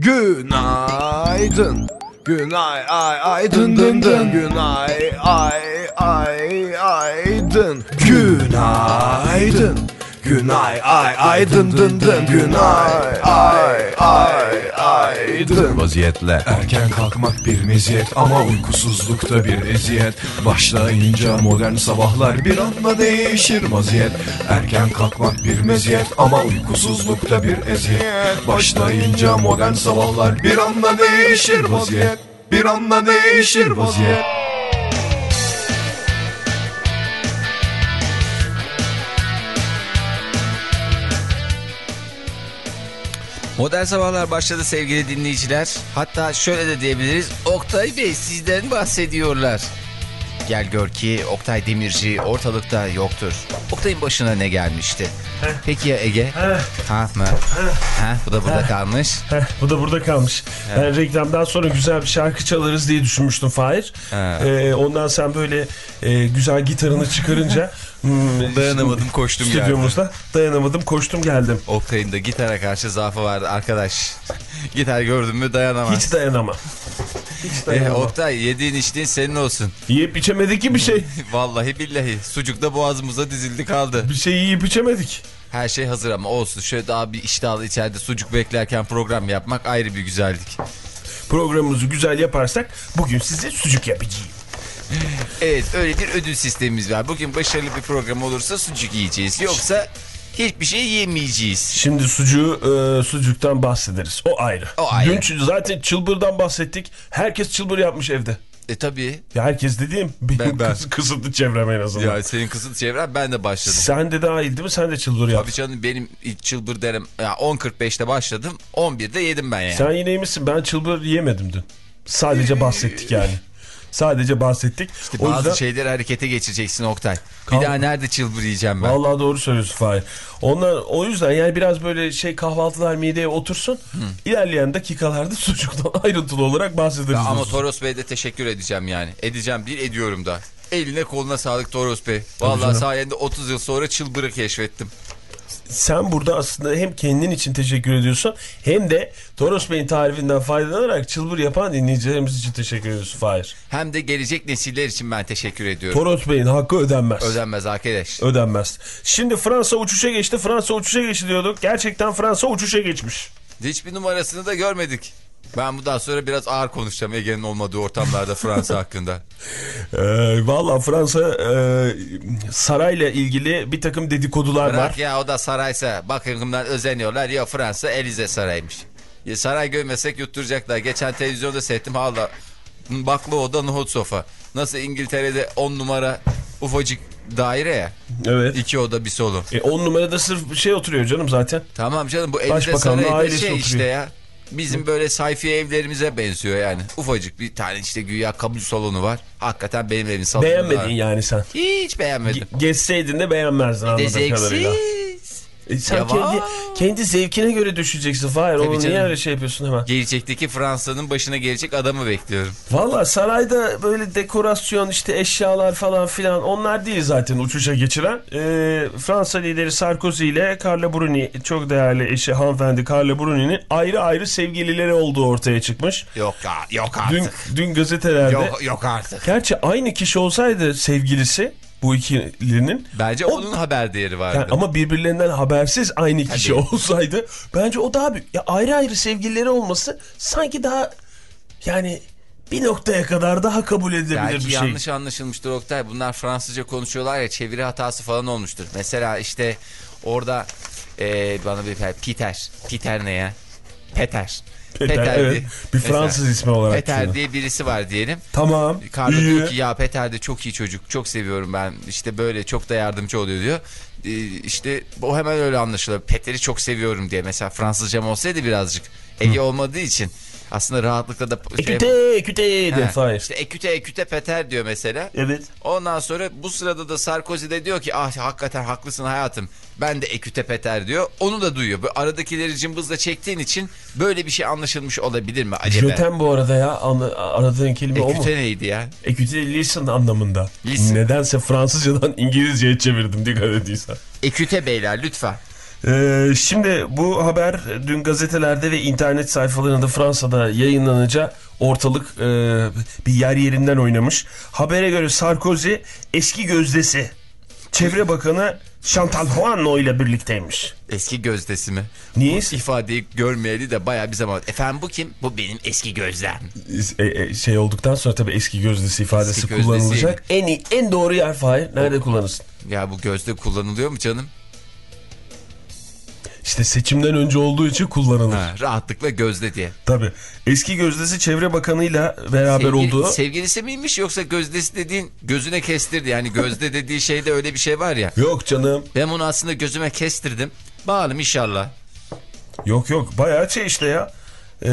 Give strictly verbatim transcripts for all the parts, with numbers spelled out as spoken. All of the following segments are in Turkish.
Günaydın. Günay ay ay dın dın dın. Günay ay ay ay dın. Günaydın. Günay ay ay dın dın dın. Günay ay ay ay dın. Vaziyetle erken kalkmak bir meziyet ama uykusuzlukta bir eziyet. Başlayınca modern sabahlar bir anda değişir vaziyet. Erken kalkmak bir meziyet ama uykusuzlukta bir eziyet. Başlayınca modern sabahlar bir anda değişir vaziyet. Bir anda değişir vaziyet. Modern Sabahlar başladı sevgili dinleyiciler. Hatta şöyle de diyebiliriz. Oktay Bey sizden bahsediyorlar. Gel gör ki Oktay Demirci ortalıkta yoktur. Oktay'ın başına ne gelmişti? Heh. Peki ya Ege? Heh. Ha mı? Ha, bu da burada Heh. kalmış. Heh, bu da burada kalmış. Evet. Yani reklamdan sonra güzel bir şarkı çalarız diye düşünmüştüm Fahir. Ee, ondan sen böyle e, güzel gitarını çıkarınca hmm, dayanamadım koştum geldim. Stüdyomuzda dayanamadım koştum geldim. Oktay'ın da gitara karşı zaafı vardı arkadaş. Gitar gördün mü dayanamaz. Hiç dayanamam. Hiç dayanamam. E, Oktay yediğin içtiğin senin olsun. Yiyip içemedik ki bir şey. Vallahi billahi sucuk da boğazımıza dizildi kaldı. Bir şey yiyip içemedik. Her şey hazır ama olsun. Şöyle daha bir iştahlı içeride sucuk beklerken program yapmak ayrı bir güzellik. Programımızı güzel yaparsak bugün size sucuk yapacağım. Evet, öyle bir ödül sistemimiz var. Bugün başarılı bir program olursa sucuk yiyeceğiz. Yoksa hiçbir şey yemeyeceğiz. Şimdi sucuğu, e, sucuktan bahsederiz. O ayrı. O ayrı. Dün zaten çılbırdan bahsettik. Herkes çılbır yapmış evde. E tabii. Ya herkes dediğim benim ben, ben. Kıs, kısıtlı çevrem en azından. Ya senin kısıtlı çevren ben de başladım. Sen de dahil değil mi? Sen de çılbır yaptın. Tabii canım benim ilk çılbır derim. Ya on kırk beşte başladım. on birde yedim ben yani. Sen yine iyi misin? Ben çılbır yemedim dün. Sadece bahsettik yani. Sadece bahsettik. İşte o bazı yüzden... şeyleri harekete geçireceksin Oktay. Kal... Bir daha nerede çılbır yiyeceğim ben? Vallahi doğru söylüyorsun Fahir. Onlar, o yüzden yani biraz böyle şey kahvaltılar mideye otursun. Hı. İlerleyen dakikalarda sucuktan ayrıntılı olarak bahsederiz. Ya ama Toros Bey'e de teşekkür edeceğim yani. Edeceğim değil ediyorum da. Eline koluna sağlık Toros Bey. Vallahi sayende otuz yıl sonra çılbırı keşfettim. Sen burada aslında hem kendin için teşekkür ediyorsun hem de Toros Bey'in tarifinden faydalanarak çılbır yapan dinleyicilerimiz için teşekkür ediyorsun Fahir. Hem de gelecek nesiller için ben teşekkür ediyorum. Toros Bey'in hakkı ödenmez. Ödenmez arkadaş. Ödenmez. Şimdi Fransa uçuşa geçti. Fransa uçuşa geçti diyorduk. Gerçekten Fransa uçuşa geçmiş. Hiçbir numarasını da görmedik. Ben bundan sonra biraz ağır konuşacağım Ege'nin olmadığı ortamlarda Fransa hakkında. Ee, Valla Fransa e, sarayla ilgili bir takım dedikodular Bırak var. ya o da saraysa bakımdan özeniyorlar ya Fransa Elize Sarayı'ymış. Ya saray görmesek yutturacaklar. Geçen televizyonda seyrettim hala baklı oda nohut sofa. Nasıl İngiltere'de on numara ufacık daire ya. Evet. İki oda bir salon. E, on numarada sırf bir şey oturuyor canım zaten. Tamam canım bu Elize Sarayı'da şey oturuyor. işte ya. Bizim böyle sayfiye evlerimize benziyor yani. Ufacık bir tane işte güya kabul salonu var. Hakikaten benim evim salonu. Beğenmedin var. Yani sen. Hiç beğenmedim. Ge gezseydin de beğenmezdin anladığım kadarıyla. E sen kendi, kendi zevkine göre düşeceksin Fahir. Onu niye öyle şey yapıyorsun hemen? Gelecekteki Fransa'nın başına gelecek adamı bekliyorum. Valla sarayda böyle dekorasyon işte eşyalar falan filan onlar değil zaten uçuşa geçiren. Ee, Fransa lideri Sarkozy ile Carla Bruni çok değerli eşi hanımefendi Carla Bruni'nin ayrı ayrı sevgilileri olduğu ortaya çıkmış. Yok yok artık. Dün, dün gazetelerde. Yok, yok artık. Gerçi aynı kişi olsaydı sevgilisi. Bu ikilinin. Bence o, onun haber değeri vardı. Yani ama birbirlerinden habersiz aynı kişi Tabii. olsaydı bence o daha büyük. Ya ayrı ayrı sevgilileri olması sanki daha yani bir noktaya kadar daha kabul edilebilir Belki bir şey. Belki yanlış anlaşılmıştır Oktay. Bunlar Fransızca konuşuyorlar ya çeviri hatası falan olmuştur. Mesela işte orada e, bana bir Peter. Peter ne ya? Peter. Peter, Peter evet. Diye, bir Fransız mesela, ismi olarak. Peter düşünün. Diye birisi var diyelim. Tamam. Carla diyor ki ya Peter de çok iyi çocuk. Çok seviyorum ben. İşte böyle çok da yardımcı oluyor diyor. Ee, işte o hemen öyle anlaşılıyor. Peter'i çok seviyorum diye. Mesela Fransızcam olsaydı birazcık. Ege Hı. olmadığı için aslında rahatlıkla da... Eküte şey, eküte de İşte eküte eküte Peter diyor mesela. Evet. Ondan sonra bu sırada da Sarkozy de diyor ki ah hakikaten haklısın hayatım. Ben de eküte Peter diyor. Onu da duyuyor. Böyle aradakileri cımbızla çektiğin için böyle bir şey anlaşılmış olabilir mi acaba? Jöten bu arada ya. Aradığın kelime eküte o mu? Eküte neydi ya? Eküte listen anlamında. Listen. Nedense Fransızcadan İngilizceye çevirdim dikkat ediysen. Eküte beyler lütfen. Ee, şimdi bu haber dün gazetelerde ve internet sayfalarında Fransa'da yayınlanınca ortalık e, bir yer yerinden oynamış. Habere göre Sarkozy eski gözdesi Çevre Bakanı Chantal Houan'la ile birlikteymiş. Eski gözdesi mi? Niye? Bu ifadeyi görmeyeli de bayağı bir zaman. Efendim bu kim? Bu benim eski gözlem. E, e, şey olduktan sonra tabii eski gözdesi ifadesi Eski gözdesi kullanılacak. En iyi, en doğru yer Fahir. Nerede kullanırsın? Ya bu gözde kullanılıyor mu canım? İşte seçimden önce olduğu için kullanılır. Ha, rahatlıkla gözde diye. Tabii. Eski gözdesi Çevre Bakanı'yla beraber Sevgili, olduğu... Sevgilisi miymiş yoksa gözdesi dediğin gözüne kestirdi. Yani gözde dediği şeyde öyle bir şey var ya. Yok canım. Ben onu aslında gözüme kestirdim. Bağalım inşallah. Yok yok bayağı şey işte ya. Ee,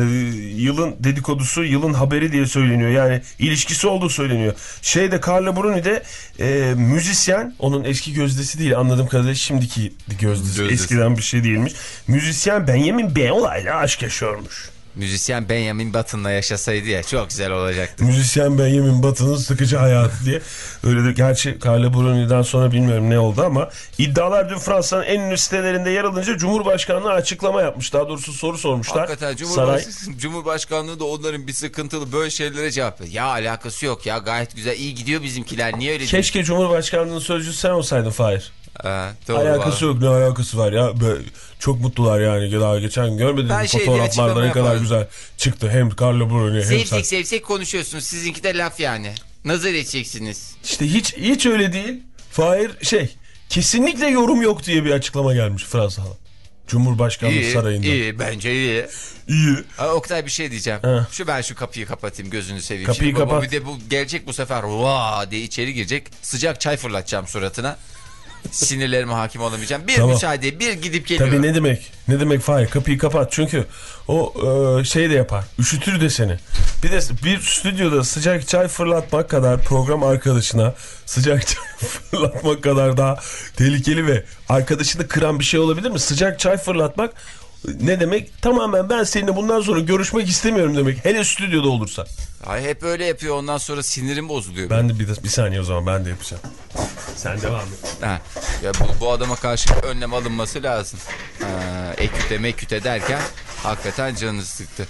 yılın dedikodusu, yılın haberi diye söyleniyor. Yani ilişkisi olduğu söyleniyor. Şeyde Carla Bruni de e, müzisyen, onun eski gözdesi değil anladığım kadarıyla, şimdiki gözdesi, Gözdesi. eskiden bir şey değilmiş. Müzisyen Benjamin Beyoğlu'yla aşk yaşıyormuş. Müzisyen Benjamin Button'la yaşasaydı ya çok güzel olacaktı. Müzisyen Benjamin Button'ın sıkıcı hayatı diye. Öyle de gerçi Carla Bruni'den sonra bilmiyorum ne oldu ama iddialar dün Fransa'nın en ünlü sitelerinde yer alınca Cumhurbaşkanlığı açıklama yapmış. Daha doğrusu soru sormuşlar. Hakikaten Cumhurbaş... Cumhurbaşkanlığı da onların bir sıkıntılı böyle şeylere cevap veriyor. Ya alakası yok ya, gayet güzel, iyi gidiyor bizimkiler, niye öyle? Keşke değil? Cumhurbaşkanlığının sözcüsü sen olsaydın Fahir. Ha, doğru alakası var. yok, ne alakası var ya. Böyle, çok mutlular yani, daha geçen gün görmedin mi şey fotoğraflarda ne kadar yaparım. güzel çıktı hem Carla Bruni hem Sevsek sen. sevsek konuşuyorsunuz, sizinki de laf yani. Nazar edeceksiniz. İşte hiç hiç öyle değil. Fahir şey, kesinlikle yorum yok diye bir açıklama gelmiş Fransa'da. Cumhurbaşkanlığı İyi, sarayında. iyi, bence iyi. İyi. Aa, Oktay bir şey diyeceğim. Ha. Şu ben şu kapıyı kapatayım, gözünü seveyim. Kapıyı Şimdi baba kapat. bir de bu gelecek bu sefer vaa diye içeri girecek. Sıcak çay fırlatacağım suratına. Sinirlerime hakim olamayacağım. Bir Tamam. müsaade, bir gidip geliyorum. Tabii ne demek? Ne demek Fahir? Kapıyı kapat. Çünkü o e, şey de yapar. Üşütür de seni. Bir de bir stüdyoda sıcak çay fırlatmak kadar program arkadaşına sıcak çay fırlatmak kadar daha tehlikeli ve arkadaşını kıran bir şey olabilir mi? Sıcak çay fırlatmak ne demek? Tamamen ben seninle bundan sonra görüşmek istemiyorum demek. Hele stüdyoda olursa. Ay hep öyle yapıyor, ondan sonra sinirim bozuluyor. Ben de bir, bir saniye o zaman ben de yapacağım. Sen devam et. Ha. Ya bu, bu adama karşı önlem alınması lazım. Ha, eküte meküte derken hakikaten canını sıktı.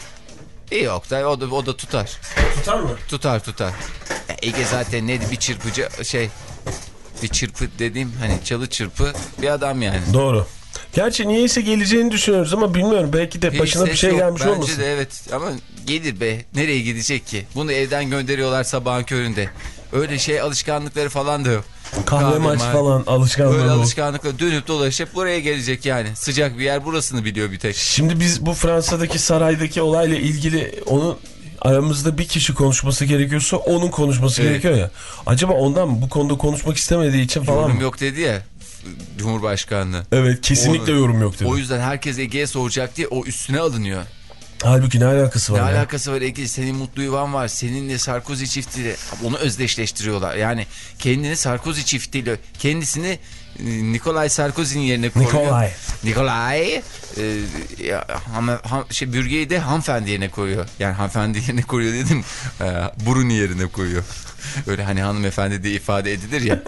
İyi Oktay, o da, o da tutar. Tutar mı? Tutar tutar. Ya Ege zaten neydi, bir çırpıcı şey, bir çırpı dediğim hani çalı çırpı bir adam yani. Doğru. Gerçi niyeyse geleceğini düşünüyoruz ama bilmiyorum. Belki de Hiç başına bir ses şey yok. gelmiş Bence olmasın. de evet ama gelir be. Nereye gidecek ki? Bunu evden gönderiyorlar sabahın köründe. Öyle şey alışkanlıkları falan da yok. Kahve maç ma- falan alışkanlığı Böyle olsun. alışkanlıkla dönüp dolaşıp buraya gelecek yani. Sıcak bir yer, burasını biliyor bir tek. Şimdi biz bu Fransa'daki saraydaki olayla ilgili onun aramızda bir kişi konuşması gerekiyorsa onun konuşması Evet. gerekiyor ya. Acaba ondan mı bu konuda konuşmak istemediği için falan Yorum mı? yok dedi ya Cumhurbaşkanlığı. Evet, kesinlikle Onu- yorum yok dedi. O yüzden herkes Ege'ye soracak diye o üstüne alınıyor. Halbuki ne alakası Ne var ya? alakası var Ege? Senin mutlu yuvan var. Seninle Sarkozy çiftiyle onu özdeşleştiriyorlar. Yani kendini Sarkozy çiftiyle, kendisini e, Nikolay Sarkozy'nin yerine koyuyor. Nikolay. Nikolay e, ya, ham, ham, şey, bürgeyi de hanımefendi yerine koyuyor. Yani hanımefendi yerine koyuyor dedim. E, Bruni yerine koyuyor. Öyle hani hanımefendi diye ifade edilir ya.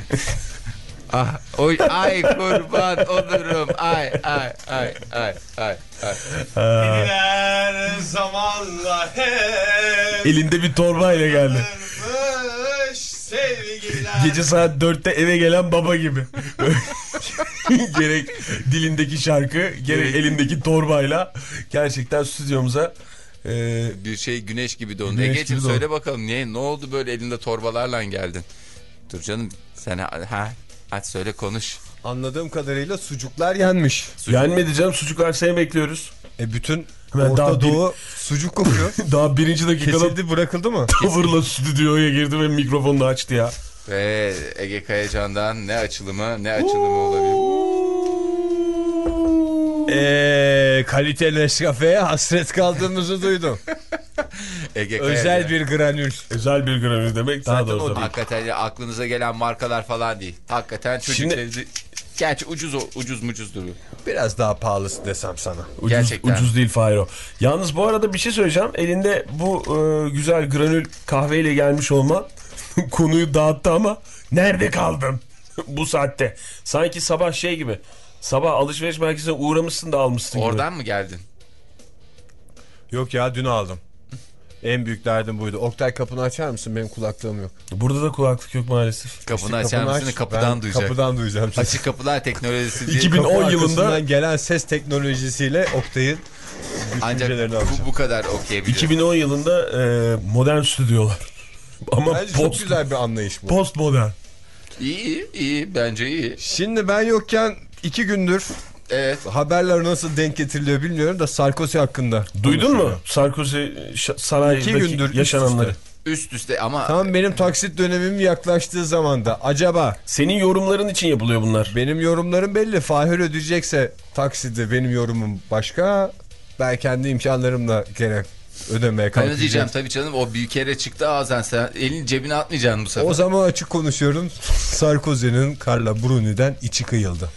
Ah, oy, ay kurban olurum. Ay ay ay ay ay ay. Her zamanla hep Elinde bir torbayla geldi. sevgiler. Gece saat dörtte eve gelen baba gibi. Gerek dilindeki şarkı, gerek Gerek- elindeki torbayla gerçekten stüdyomuza e, Bir şey güneş gibi dondu. Güneş Egeciğim gibi söyle bakalım niye, ne oldu böyle elinde torbalarla geldin? Dur canım sen ha, ha hadi söyle konuş. Anladığım kadarıyla sucuklar yenmiş. yenmedi canım, sucuklar seni bekliyoruz. E bütün Hemen Orta daha bir- Doğu sucuk kokuyor. Daha birinci dakikada Kesildi, bırakıldı mı? tavırla stüdyoya girdi ve mikrofonunu açtı ya. Ve Ege Kayacan'dan ne açılımı ne açılımı olabilir? Eee kaliteli Nescafe'ye hasret kaldığımızı duydum. Ege Özel Kayacan. bir granül. Özel bir granül demek daha Zaten doğru o tabii. Hakikaten ya, aklınıza gelen markalar falan değil. Hakikaten çocuk Şimdi- sevdi. Gerçi ucuz o- ucuz mucuz duruyor. Biraz daha pahalısı desem sana. Ucuz, Gerçekten. ucuz değil Fahir o. Yalnız bu arada bir şey söyleyeceğim. Elinde bu e, güzel granül kahveyle gelmiş olman konuyu dağıttı ama nerede kaldın bu saatte? Sanki sabah şey gibi. Sabah alışveriş merkezine uğramışsın da almışsın. Oradan gibi. mı geldin? Yok ya, dün aldım. En büyük derdim buydu. Oktay, kapını açar mısın? Benim kulaklığım yok. Burada da kulaklık yok maalesef. Kapını İşte açar kapını mısın? aç, Kapıdan ben duyacak. Kapıdan duyacağım. Açık kapılar teknolojisi diye. iki bin on Kapı yılında arkasından gelen ses teknolojisiyle Oktay'ın Ancak düşüncelerini alacağım. bu, bu kadar okuyabilir. iki bin on yılında e, modern stüdyolar. Ama Bence çok post, güzel bir anlayış bu. post modern. İyi iyi bence iyi. Şimdi ben yokken iki gündür Evet. haberler nasıl denk getiriliyor bilmiyorum da Sarkozy hakkında. Duydun mu? konuşuluyor. Sarkozy sarayındaki İki gündür yaşananları. üst Üst üste ama Tam benim taksit dönemim yaklaştığı zamanda acaba Senin yorumların için yapılıyor bunlar. benim yorumlarım belli. Fahir ödeyecekse taksidi, benim yorumum başka. Ben kendi imkanlarımla gene ödemeye ben kalkacağım. ödeyeceğim tabii canım, o bir kere çıktı ağzından, sen elini cebine atmayacaksın bu sefer. O zaman açık konuşuyorum. Sarkozy'nin Carla Bruni'den içi kıyıldı.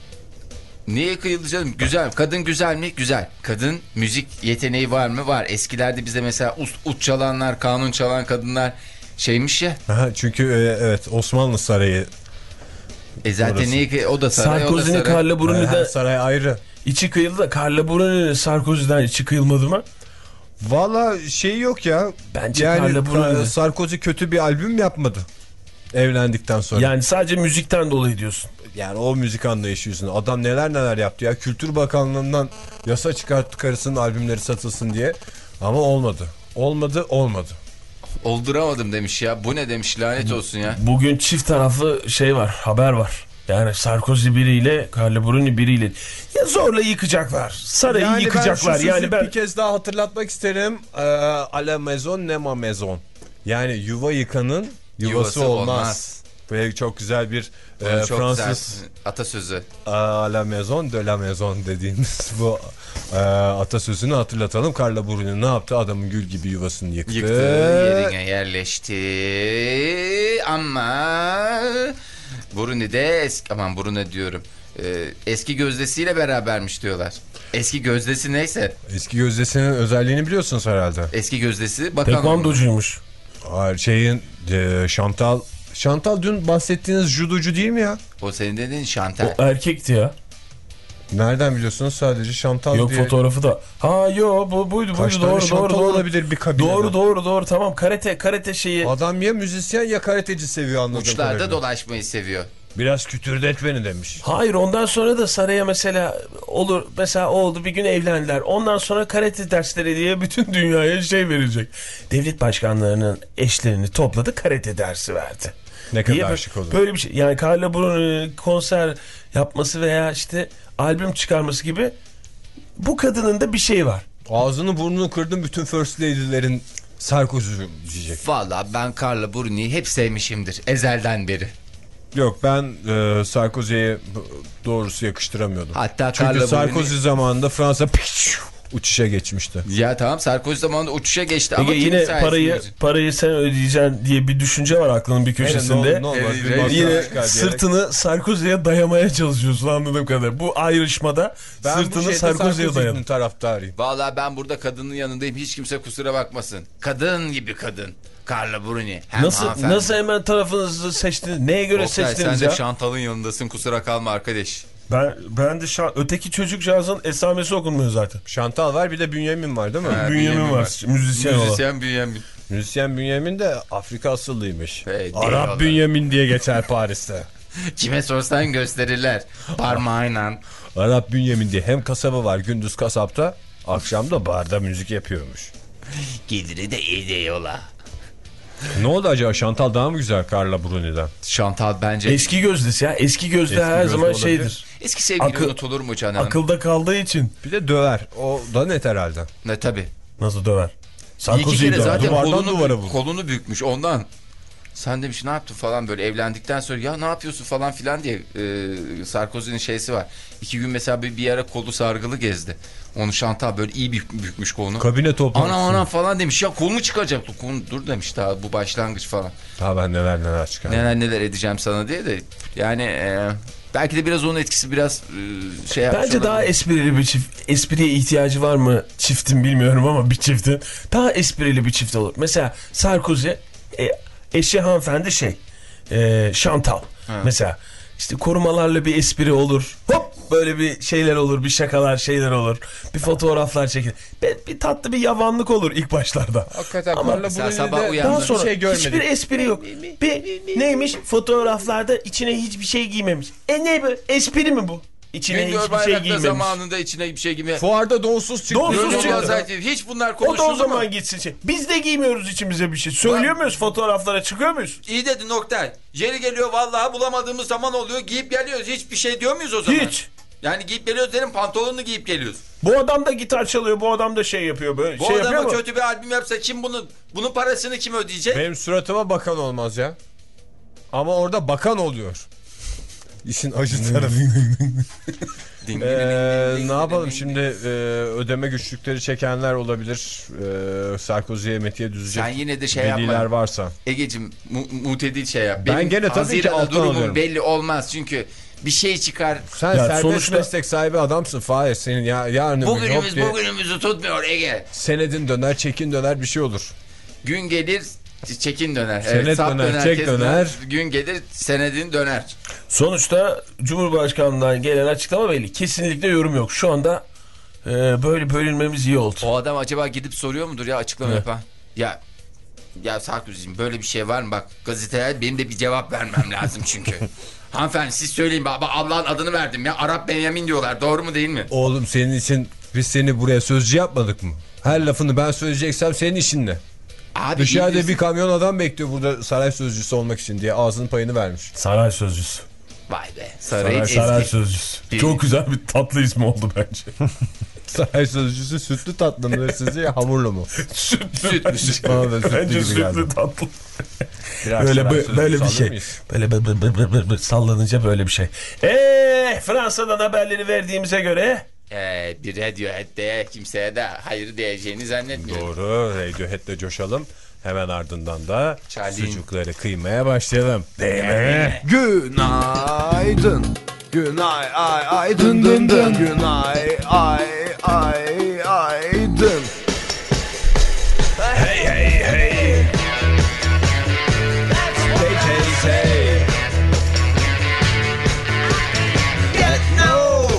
Niye kıyıldı canım? Güzel. Kadın güzel mi? Güzel. Kadın müzik yeteneği var mı? Var. Eskilerde bize mesela ut, ut çalanlar, kanun çalan kadınlar şeymiş ya. Aha, çünkü e, evet, Osmanlı Sarayı. E zaten Orası. niye, o da saray, o da Sarkozy'nin saray. Carla Her Bruni'den saray ayrı. içi kıyıldı da Carla Bruni'nin Sarkozy'den içi kıyılmadı mı? Valla şey yok ya. Bence yani Carla Bruni. Sarkozy kötü bir albüm yapmadı evlendikten sonra. Yani sadece müzikten dolayı diyorsun. Yani o müzik anlayışı yüzünden. Adam neler neler yaptı ya. Kültür Bakanlığı'ndan yasa çıkarttı karısının albümleri satılsın diye. Ama olmadı. Olmadı, olmadı. Olduramadım demiş ya. Bu ne demiş, lanet olsun ya. Bugün çift taraflı şey var, haber var. Yani Sarkozy biriyle, Carla Bruni biriyle. Ya zorla yıkacaklar. Sarayı Yani yıkacaklar. ben şu yani sözü ben bir kez daha hatırlatmak isterim. Ee, a la maison ne ma maison. Yani yuva yıkanın yuvası, Yuvası olmaz. olmaz. Böyle çok güzel bir Bunu e, çok Fransız güzel atasözü. a la maison de la maison dediğimiz bu e, atasözünü hatırlatalım. Carla Bruni ne yaptı? Adamın gül gibi yuvasını yıktı. Yıktı, yerine yerleşti ama Bruni de eski, aman Bruni diyorum. Ee, eski gözdesiyle berabermiş diyorlar. Eski gözdesi neyse. Eski gözdesinin özelliğini biliyorsunuz herhalde. Eski gözdesi bakan. tekvandocuymuş. Hayır, şeyin e, Chantal Chantal dün bahsettiğiniz judocu değil mi ya? O senin dediğin Chantal. O erkekti ya. Nereden biliyorsunuz? Sadece Chantal Yok diye. fotoğrafı da. Ha yo bu buydu Kaç buydu tane doğru Chantal doğru doğru. olabilir bir kabinede? Doğru doğru doğru tamam karate karate şeyi. Adam ya müzisyen ya karateci seviyor anladığım Uçlarda kadarıyla. dolaşmayı seviyor. Biraz kütürdet beni demiş. Hayır ondan sonra da saraya mesela olur mesela oldu bir gün evlendiler. Ondan sonra karate dersleri diye bütün dünyaya şey verilecek. Devlet başkanlarının eşlerini topladı karate dersi verdi. Ne kadar Diye şık olur. Böyle bir şey. Yani Carla Bruni'nin konser yapması veya işte albüm çıkarması gibi bu kadının da bir şey var. Ağzını burnunu kırdım bütün first lady'lerin Sarkozy diyecek. Valla ben Carla Bruni'yi hep sevmişimdir ezelden beri. Yok, ben e, Sarkozy'ye doğrusu yakıştıramıyordum. Hatta Çünkü Carla Sarkozy Bruni... zamanında Fransa uçuşa geçmişti. Ya tamam, Sarkozy zamanında uçuşa geçti Peki ama kimin yine sayesinde parayı geçti? parayı sen ödeyeceksin diye bir düşünce var aklının bir köşesinde. Ne, ne olmaz, Evet, bir evet. masraf Yine çıkar diyerek. sırtını Sarkozy'ye dayamaya çalışıyorsun anladığım kadar. Bu ayrışmada Ben bu sırtını şeyde Sarkozy'ye Sarkozy'nin dayan. taraftarıyım. Valla ben burada kadının yanındayım, hiç kimse kusura bakmasın. Kadın gibi kadın. Carla Bruni. Hem Nasıl hanımefendi. nasıl hemen tarafınızı seçtiniz? Neye göre Oktay, seçtiniz sen ya? de Chantal'ın yanındasın, kusura kalma arkadaş. Ben ben de şan, öteki çocukcağızın esamesi okunmuyor zaten. Chantal var, bir de Bünyamin var değil mi? Ha, Bünyamin Bünyamin var, var. müzisyen olan. Müzisyen Bünyamin. Müzisyen Bünyamin de Afrika asıllıymış. Hey, Arap eyvallah. Bünyamin diye geçer Paris'te. Kime sorsan gösterirler. Parmağıyla. Arap Bünyamin diye hem kasabı var gündüz kasapta, akşam da barda müzik yapıyormuş. Geliri de iyi yola. Ne oldu acaba, Chantal daha mı güzel Carla Bruni'den? Chantal bence... Eski gözdesi ya. Eski gözde Eski her gözde zaman olabilir. şeydir. Eski sevgili Akıl- unutulur mu canım? Akılda kaldığı için. Bir de döver. O da net herhalde. Ne tabii. Nasıl döver? Bir iki Sarkozy'yi kere döver. zaten Duvardan kolunu, duvara bük- vurdu. kolunu bükmüş ondan. Sen demiş ne yaptın falan, böyle evlendikten sonra ya ne yapıyorsun falan filan diye e, Sarkozy'nin şeysi var. İki gün mesela bir, bir ara kolu sargılı gezdi. Onu Chantal böyle iyi bük, bükmüş kolunu. Kabine toplantısı. Anam anam falan demiş ya, kolunu çıkaracaktı. Kolunu, dur demiş, daha bu başlangıç falan. Ha, ben neler neler çıkar. Neler neler edeceğim sana diye de yani e, belki de biraz onun etkisi, biraz e, şey yapmış Bence daha olabilir. esprili bir çift. Espriye ihtiyacı var mı çiftin bilmiyorum ama bir çiftin. Daha esprili bir çift olur. Mesela Sarkozy e, eşi hanımefendi şey e, Chantal. Ha. Mesela işte korumalarla bir espri olur. Hop Böyle bir şeyler olur, bir şakalar şeyler olur. Bir fotoğraflar çekilir. Bir, bir tatlı bir yavanlık olur ilk başlarda. Hakikaten ama Carla Bruni'de daha sonra şey görmedik. hiçbir espri yok. Bir neymiş? Fotoğraflarda içine hiçbir şey giymemiş. E ne bu? Espri mi bu? İçine Güngör hiçbir şey Bayraktar giymemiş. zamanında içine bir şey giymemiş. Fuarda donsuz çıktı. Donsuz Yok, çıktı. zaten hiç bunlar O da konuşuldu o zaman mu? gitsin. Şey. Biz de giymiyoruz içimize bir şey. Söylüyor muyuz? Fotoğraflara çıkıyor muyuz? İyi dedi Oktay. Yeri geliyor vallahi bulamadığımız zaman oluyor. Giyip geliyoruz. Hiçbir şey diyor muyuz o zaman? Hiç. Yani giyip geliyoruz dedim, pantolonunu giyip geliyoruz. Bu adam da gitar çalıyor. Bu adam da şey yapıyor böyle. Bu şey adama yapıyor mu? kötü bir albüm yapsa kim bunun bunun parasını kim ödeyecek? Benim suratıma bakan olmaz ya. Ama orada bakan oluyor. İşin acı tarafı. Ee, ne yapalım şimdi, e, ödeme güçlükleri çekenler olabilir. E, Sarkozy'ye metiye düzecek Sen yine de şey veliler yapma. varsa. Egeciğim mu mutedil şey yap. Ben Benim gene tabii ki Haziran'da alttan durumum alıyorum. belli olmaz çünkü bir şey çıkar. Sen Ya serbest sonuçta- meslek sahibi adamsın Fahir. Senin ya, yarın öbür gün hop Bugünümüz diye bugünümüzü tutmuyor Ege. senedin döner, çekin döner, bir şey olur. Gün gelir çekin döner. Senet sap döner, çek kes döner. Gün gelir senedin döner. Sonuçta Cumhurbaşkanlığından gelen açıklama belli. Kesinlikle yorum yok. Şu anda e, böyle bölünmemiz iyi oldu. O adam acaba gidip soruyor mudur ya açıklama Evet. yapan? Ya ya Sarkozy'cim böyle bir şey var mı? Bak gazeteye benim de bir cevap vermem lazım çünkü. Hanımefendi siz söyleyin baba, Allah'ın adını verdim ya. Arap Benyamin diyorlar, doğru mu değil mi? Oğlum senin için biz seni buraya sözcü yapmadık mı? Her lafını ben söyleyeceksem senin işin ne? Abi Dışarıda İngiliz- bir kamyon adam bekliyor burada saray sözcüsü olmak için diye ağzının payını vermiş. Saray sözcüsü. Vay be. Sarayın Saray, saray eski. sözcüsü. Bir- Çok güzel bir tatlı ismi oldu bence. Saray sözcüsü sütlü tatlı mı sizce, hamurlu mu? Sütlü. Sütlü. Bana da sütlü Bence gibi sütlü geldi. tatlı. Birer Böyle saray bö- sözcüsü böyle bir alır şey. mıyız? Böyle bı- bı- bı- bı- bı- sallanınca böyle bir şey. Eee Fransa'dan haberleri verdiğimize göre Ee, bir Radiohead'de kimseye de hayır diyeceğini zannetmiyorum. Doğru. Radiohead'le coşalım. Hemen ardından da Charlie. sucukları kıymaya başlayalım. Değme. Günaydın. Günay ay ay dın dın dın. Günay ay ay ay dın. Hey hey hey. Hey hey hey. Get no.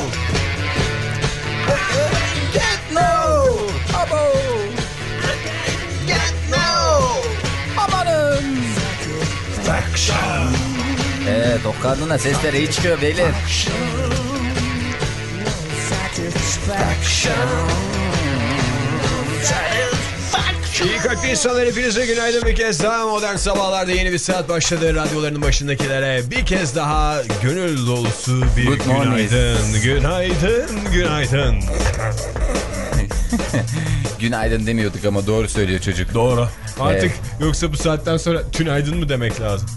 Get no. Abo. Get no. Amanın. Evet, o kadına sesler iyi çıkıyor beyler. İyi kalp insanlar, hepinize günaydın bir kez daha. Modern Sabahlar'da yeni bir saat başladı. Radyolarının başındakilere bir kez daha gönül dolusu bir Good morning. günaydın. Günaydın, günaydın. Günaydın demiyorduk ama doğru söylüyor çocuk. doğru. Artık yoksa bu saatten sonra tünaydın mı demek lazım?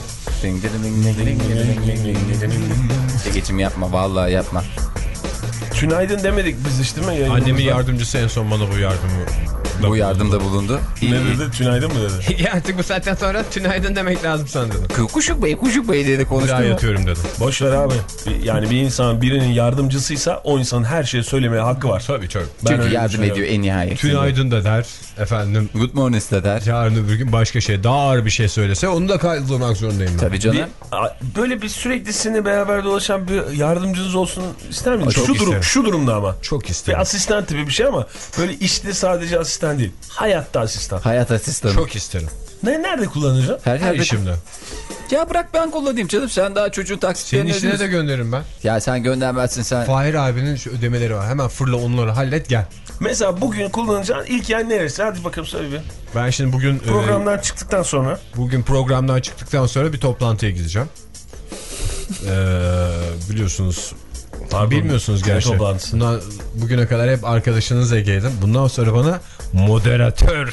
Geçim yapma, vallahi yapma. Tünaydın demedik biz işte değil mi? yayınımızda? Annemin yardımcısı en son bana bu yardımı. Bu yardımda bulundu. Ne dedi? Tünaydın mı dedi? Ya artık bu saatten sonra tünaydın demek lazım sana dedim. Kuşuk Bey, Kuşuk Bey dedi, Bir konuştu daha mu? yatıyorum dedim. Boş ver abi. Bir- Yani bir insan birinin yardımcısıysa o insanın her şeyi söylemeye hakkı var. Tabii tabii. Ben Çünkü öyle yardım düşünüyorum. ediyor en nihayetinde. Tünaydın da der efendim. Good morning de der. Yarın öbür gün başka şey, daha ağır bir şey söylese onu da kaldırmak zorundayım ben. Tabii canım. Bir, a- böyle bir sürekli sizinle beraber dolaşan bir yardımcınız olsun ister miydiniz? Çok Şu, durum, isterim. şu durumda ama. Çok Bir isterim. asistan tipi bir şey ama böyle işte sadece asistan değil. Hayatta asistan. Hayat asistanı. Çok isterim. Ne nerede kullanacaksın? Her Her yerde. işimde. Ya bırak ben kullanayım canım. Sen daha çocuğun Senin taksitlerini işine de ödüyorsun. gönderirim ben. Ya sen göndermezsin sen. Fahir abinin şu ödemeleri var. Hemen fırla onları hallet gel. Mesela bugün kullanacağın ilk yer neresi? Hadi bakalım söyle bir. Ben şimdi bugün Programdan çıktıktan sonra. e, bugün programdan çıktıktan sonra bir toplantıya gideceğim. e, biliyorsunuz. Pardon, Bilmiyorsunuz ne gerçi. toplantısı? Bundan, bugüne kadar hep arkadaşınız Ege'ydim. Bundan sonra bana moderatör.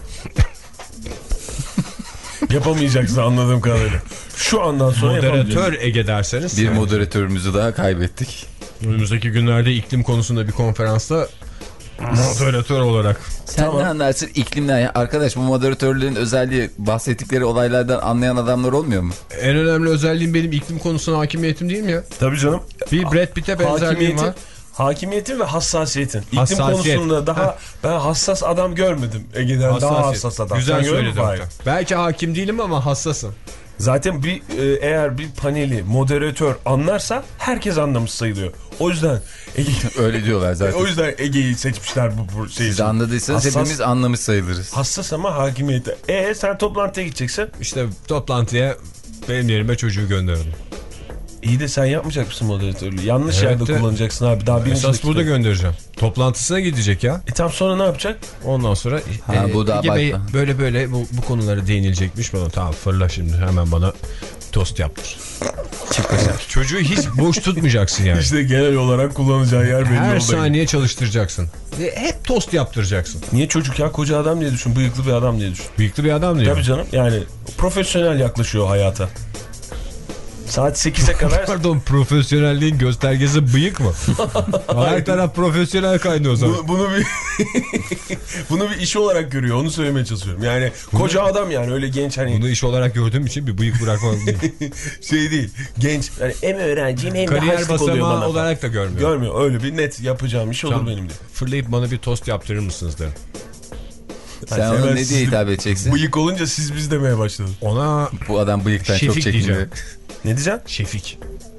Yapamayacaksın anladığım kadarıyla. Şu andan sonra Moderatör yapamayacaksın. Ege derseniz. Bir yani moderatörümüzü daha kaybettik. önümüzdeki günlerde iklim konusunda bir konferansta moderatör olarak. Sen Tamam. ne anlarsın iklimden ya? Arkadaş bu moderatörlerin özelliği bahsettikleri olaylardan anlayan adamlar olmuyor mu? En önemli özelliğim benim iklim konusuna hakimiyetim değil mi ya? Tabii canım. Bir Brad Pitt'e benzerliğim Hakimiyetin, var. hakimiyetin ve hassasiyetin. İklim Hassasiyet. konusunda daha ben hassas adam görmedim. Ege'den daha Hassasiyet. hassas adam. Güzel Sen gördün mü söyledin. Fahir? Belki hakim değilim ama hassasım. Zaten bir e, eğer bir paneli moderatör anlarsa herkes anlamış sayılıyor. O yüzden Ege, Öyle diyorlar zaten. o yüzden Ege'yi seçmişler bu, bu şeyi. Siz anladıysanız Hassas- hepimiz anlamış sayılırız. Hassas ama hakimiyeti. E sen toplantıya gideceksin. İşte toplantıya benim yerime çocuğu gönderdim. İyi de sen yapmayacak mısın moderatörlüğü? Yanlış Evet yerde de- kullanacaksın abi. Daha birinci Esas dakika. burada göndereceğim. Toplantısına gidecek ya. E tam sonra ne yapacak? Ondan sonra Ha, e, bu da Ege Bey, bakma. böyle böyle bu, bu konulara değinilecekmiş bana. Tamam fırla şimdi hemen bana tost yaptır. Çocuğu hiç boş tutmayacaksın yani. İşte genel olarak kullanacağı yer belli Her oldu. saniye çalıştıracaksın. Ve hep tost yaptıracaksın. Niye çocuk ya? Koca adam diye düşün. Bıyıklı bir adam diye düşün. Bıyıklı bir adam diyor. Tabii canım. Yani profesyonel yaklaşıyor hayata. Saat sekize kadar Pardon, profesyonelliğin göstergesi bıyık mı? Her taraf profesyonel kaynıyor o zaman. bunu, bunu bir bunu bir iş olarak görüyor. Onu söylemeye çalışıyorum. Yani koca adam yani öyle genç hani Bunu iş olarak gördüğüm için bir bıyık bırakmam değil. şey değil. Genç yani hem öğrenciyim hem de Kariyer haçlık oluyor basamağı bana. olarak da görmüyor. Görmüyor. Öyle bir net yapacağım iş olur Tamam. benim de. Fırlayıp bana bir tost yaptırır mısınız derim. Sen Hemen ona ne siz- diye hitap edeceksin? Bıyık olunca siz biz demeye başladın. Ona Bu adam bıyıktan Şefik çok çekiniyor. diyeceğim. Ne diyeceksin? Şefik.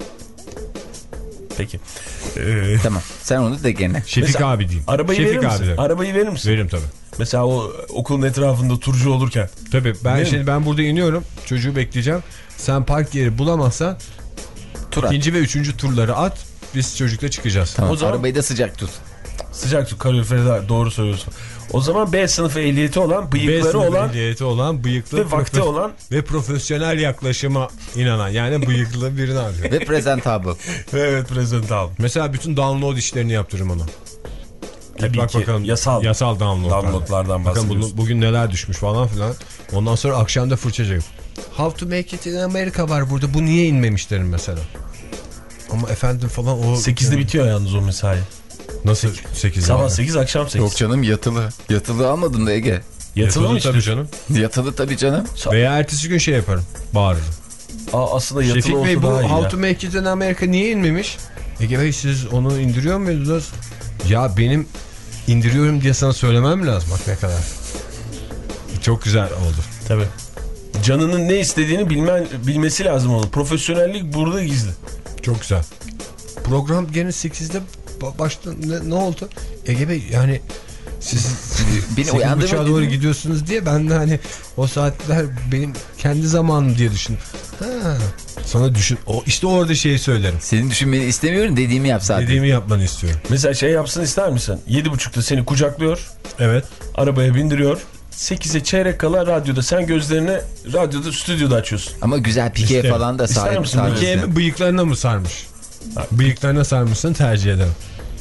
Peki. Ee, Tamam. Sen onu de gene. Şefik Mesela abi diyeyim. arabayı Şefik verir misin? abi derim. Arabayı verir misin? Veririm tabii. Mesela o okulun etrafında turcu olurken. Tabii ben Değil mi? şimdi ben burada iniyorum. Çocuğu bekleyeceğim. Sen park yeri bulamazsan Tur at. ikinci ve üçüncü turları at. Biz çocukla çıkacağız. Tamam. O zaman- Arabayı da sıcak tut. Sıcak su kaloriferi de doğru söylüyorsun. O zaman B sınıfı ehliyeti olan, B bıyıkları sınıfı olan ehliyeti olan, bıyıklı ve vakti profe- olan. ve profesyonel yaklaşıma inanan, yani bıyıklı birini arıyor. Ve presentable. Evet, presentable. Mesela bütün download işlerini yaptırırım ona. Tabii Bak ki bakalım, yasal. yasal downloadlar. Downloadlardan Bakın bahsediyorsun. bugün neler düşmüş falan filan. Ondan sonra akşam da fırçacağım. How to make it in America var burada. Bu niye inmemiş derim mesela. Ama efendim falan o... sekizde bitiyor yalnız o mesai. Nasıl sekizde? Sabah sekiz, akşam sekiz. Yok canım, yatılı. Yatılı almadın da Ege. Yatılı mı işte? tabii canım. Yatılı tabii canım. Veya ertesi gün şey yaparım. Bağırırım. Aa, aslında yatılı Şefik olsa Bey, bu daha iyi How ya. to make it in America niye inmemiş? Ege Bey, siz onu indiriyor muydunuz? Ya benim indiriyorum diye sana söylemem lazım. Bak ne kadar. Çok güzel oldu. Tabii. Canının ne istediğini bilmen, bilmesi lazım onun. Profesyonellik burada gizli. Çok güzel. Program gene sekizde ba- başta ne, ne oldu? Ege Bey, yani siz Beni sekiz buçuğa uyandırma doğru dedim. gidiyorsunuz diye ben de hani o saatler benim kendi zamanım diye düşündüm. Ha. Sonra düşün. O işte orada şeyi söylerim. Senin düşünmeni istemiyorum, dediğimi yap zaten. Dediğimi yapmanı istiyorum. Mesela şey yapsın ister misin? Yedi buçukta seni kucaklıyor. Evet. Arabaya bindiriyor. sekize çeyrek kala radyoda. Sen gözlerini radyoda, stüdyoda açıyorsun. Ama güzel pike İşte, falan da ister sahip. misin? tarzı. Peki mi, bıyıklarına mı sarmış? Bıyıklarına sarmışsın, tercih ederim.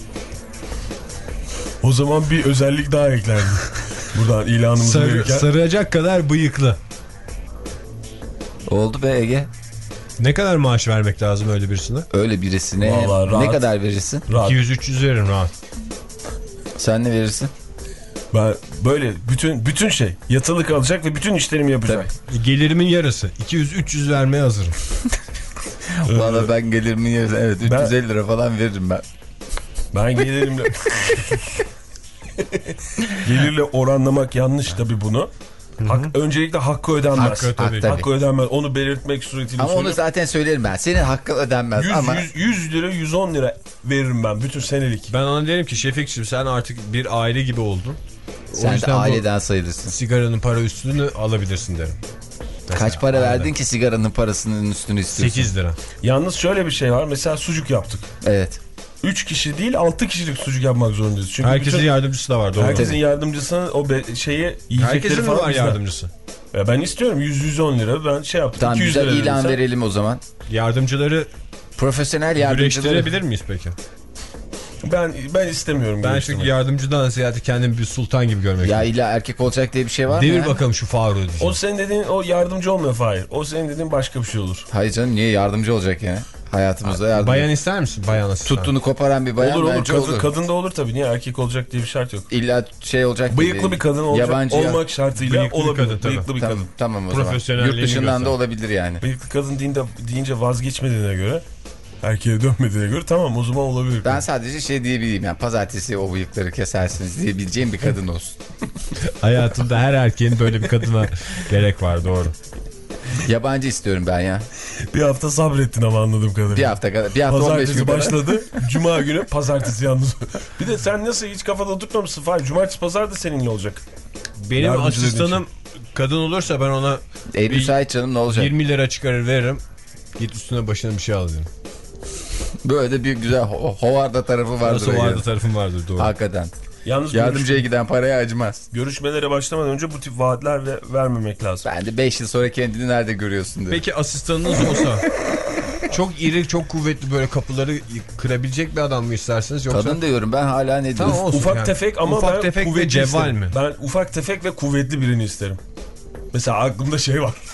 O zaman bir özellik daha eklerdim. Buradan ilanımızı Sarı, verirken. saracak kadar bıyıklı. Oldu be Ege. Ne kadar maaş vermek lazım öyle birisine? Öyle birisine Vallahi ne rahat. kadar verirsin? Rahat. iki yüz üç yüz veririm rahat. Sen ne verirsin? Ben böyle bütün bütün şey yatılı kalacak ve bütün işlerimi yapacak. Gelirimin yarısı. iki yüz üç yüz vermeye hazırım. Valla ben gelirimin yarısı. Evet, üç yüz elli lira falan veririm ben. Ben gelirimle gelirle oranlamak yanlış tabii bunu. Hak, öncelikle hakkı ödenmez. Hakkı tabii. Tabii. Hakkı ödenmez. Onu belirtmek suretiyle Ama onu söylüyorum. zaten söylerim ben. Senin hakkın ödenmez yüz, ama... yüz, yüz lira yüz on lira veririm ben bütün senelik. Ben ona derim ki Şefik'cim, sen artık bir aile gibi oldun. O Sen de yüzden bu aileden sayılırsın. sigaranın para üstünü alabilirsin derim. Kaç para aileden. verdin ki sigaranın parasının üstünü istiyorsun? sekiz lira. Yalnız şöyle bir şey var. Mesela sucuk yaptık. Evet. üç kişi değil altı kişilik sucuk yapmak zorundayız. Çünkü Herkesin bütün, yardımcısı da var, doğru. herkesin yardımcısına o be, şeye yiyecekleri Herkesin mi falan var bizden. yardımcısı? Ya ben istiyorum yüz yüz on lira ben şey yaptım. Tamam, iki yüz güzel lira ilan verirsen- verelim o zaman. Yardımcıları Profesyonel yardımcıları. güreştirebilir miyiz peki? Ben ben istemiyorum. Ben güreştirmeyi. çünkü yardımcıdan ziyade kendimi bir sultan gibi görmek Ya istiyorum. illa erkek olacak diye bir şey var mı Devir ya? bakalım şu Faruk'u O diyeceğim. senin dediğin o yardımcı olmuyor Fahir. O senin dediğin başka bir şey olur. Hayır canım, niye yardımcı olacak yani? Hayatımızda yardımcı. Bayan ister misin? Bayan asistan. Tuttuğunu koparan bir bayan olur olur bence kadın, olur. kadın da olur tabii. Niye erkek olacak diye bir şart yok. İlla şey olacak Bıyıklı gibi. bir kadın olacak. Yabancı ya- olmak şartıyla Bıyıklı bir olabilir. kadın, tabii. Bıyıklı bir Tamam, kadın. tamam o zaman. Profesyonelliğini Yurt dışından göster. da olabilir yani. Bıyıklı kadın deyince, deyince vazgeçmediğine göre, erkeğe dönmediğine göre tamam o zaman olabilir. Ben sadece şey diyebileyim yani, pazartesi o bıyıkları kesersiniz diyebileceğim bir kadın olsun. Hayatında her erkeğin böyle bir kadına gerek var, doğru. Yabancı istiyorum ben ya. Bir hafta sabrettin ama anladığım kadarıyla. Bir hafta kadar. Bir hafta on beş gün Pazartesi kadar. başladı. Cuma günü pazartesi yalnız. Bir de sen nasıl hiç kafada tutmamışsın Fahir? Cumartesi pazar da seninle olacak. Benim Yardımcıların asistanım kadın olursa ben ona E, müsait canım, ne olacak? yirmi lira çıkarır veririm. Git üstüne başına bir şey al dedim. Böyle de bir güzel ho hovarda tarafı vardır. Nasıl vardı tarafım vardır, doğru. Hakikaten. Yalnız Yardımcıya görüş, giden paraya acımaz. görüşmelere başlamadan önce bu tip vaatler ve vermemek lazım. Ben de beş yıl sonra kendini nerede görüyorsun diyor. Peki asistanınız olsa çok iri, çok kuvvetli, böyle kapıları kırabilecek bir adam mı istersiniz yoksa? Kadın diyorum ben, hala ne diyorsun? Tamam, olsun Ufak yani. tefek ama Ufak ben tefek kuvvetli ve cevval isterim. mi? Ben ufak tefek ve kuvvetli birini isterim. Mesela aklımda şey var.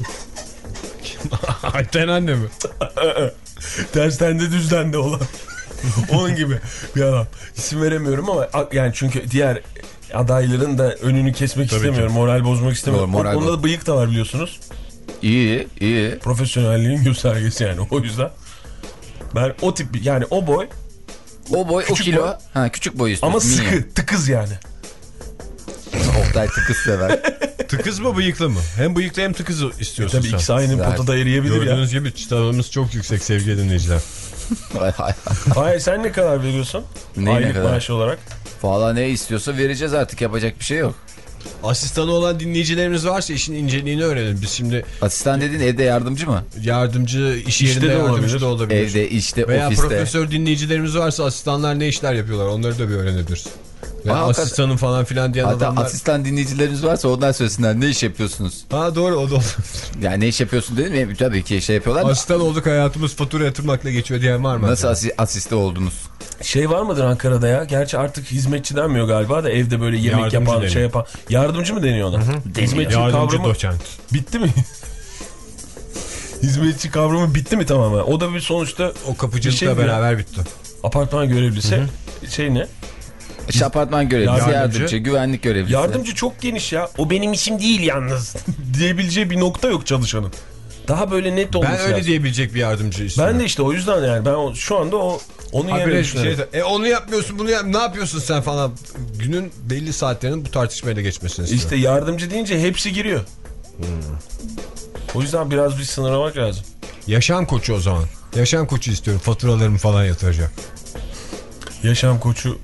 Ayten anne mi? Tersten de düzden de olan. Onun gibi bir adam. İsim veremiyorum ama yani çünkü diğer adayların da önünü kesmek Tabii istemiyorum. ki. Moral bozmak istemiyorum. Doğru, moral Onda boz- da bıyık da var biliyorsunuz. İyi, iyi. Profesyonelliğin göstergesi yani, o yüzden. Ben o tip yani o boy O boy, Küçük o kilo. boy. Ha, küçük boy istiyorsun. ama sıkı, Minyon. tıkız yani. Oktay tıkız sever. Tıkız mı bıyıklı mı? Hem bıyıklı hem tıkız istiyorsun Tabii sen. ikisi aynı Güzel. potada eriyebilir ya. Gördüğünüz gibi çıtalarımız çok yüksek sevgili dinleyiciler. Hay hay. Hayır, sen ne kadar veriyorsun? Neyine Aylık kadar? maaş olarak. Valla ne istiyorsa vereceğiz artık, yapacak bir şey yok. Asistanı olan dinleyicilerimiz varsa işin inceliğini öğrenelim. Biz şimdi Asistan dediğin evde yardımcı mı? yardımcı, iş İşte yerinde de yardımcı olabilir. da olabilir. Evde, işte, Veya ofiste. profesör dinleyicilerimiz varsa asistanlar ne işler yapıyorlar, onları da bir öğrenebiliriz. Ve Aa, asistanım falan filan diyen Hatta adamlar. asistan dinleyicileriniz varsa ondan söylesinler, ne iş yapıyorsunuz? Ha doğru, o da olabilir. Yani ne iş yapıyorsun dedim ya, tabii ki şey yapıyorlar da. Asistan olduk, hayatımız fatura yatırmakla geçiyor diyen var mı? Nasıl asi asiste oldunuz? Şey var mıdır Ankara'da ya? Gerçi artık hizmetçi denmiyor galiba da, evde böyle yemek Yardımcı yapan, deniyor. şey yapan. Yardımcı mı deniyor ona? Hizmetçi Yardımcı kavramı doçent. bitti mi? Hizmetçi kavramı bitti mi tamamen? O da bir sonuçta O bir kapıcılıkla şey mi beraber ya? bitti. Apartman görevlisi. Şey ne? İşte apartman görevlisi, Yardımcı. yardımcı, güvenlik görevlisi. Yardımcı çok geniş ya. O benim işim değil yalnız. Diyebileceği bir nokta yok çalışanın. Daha böyle net olması Ben öyle lazım. diyebilecek bir yardımcı istiyorum. Ben de işte o yüzden yani. Ben o, şu anda o onun Habire yerine şey, düşünüyorum. e onu yapmıyorsun, bunu yap, ne yapıyorsun sen falan. Günün belli saatlerinin bu tartışmayla geçmesini istiyorum. İşte yardımcı deyince hepsi giriyor. Hmm. O yüzden biraz bir sınırlamak lazım. Yaşam koçu o zaman. Yaşam koçu istiyorum, faturalarımı falan yatıracak. Yaşam koçu.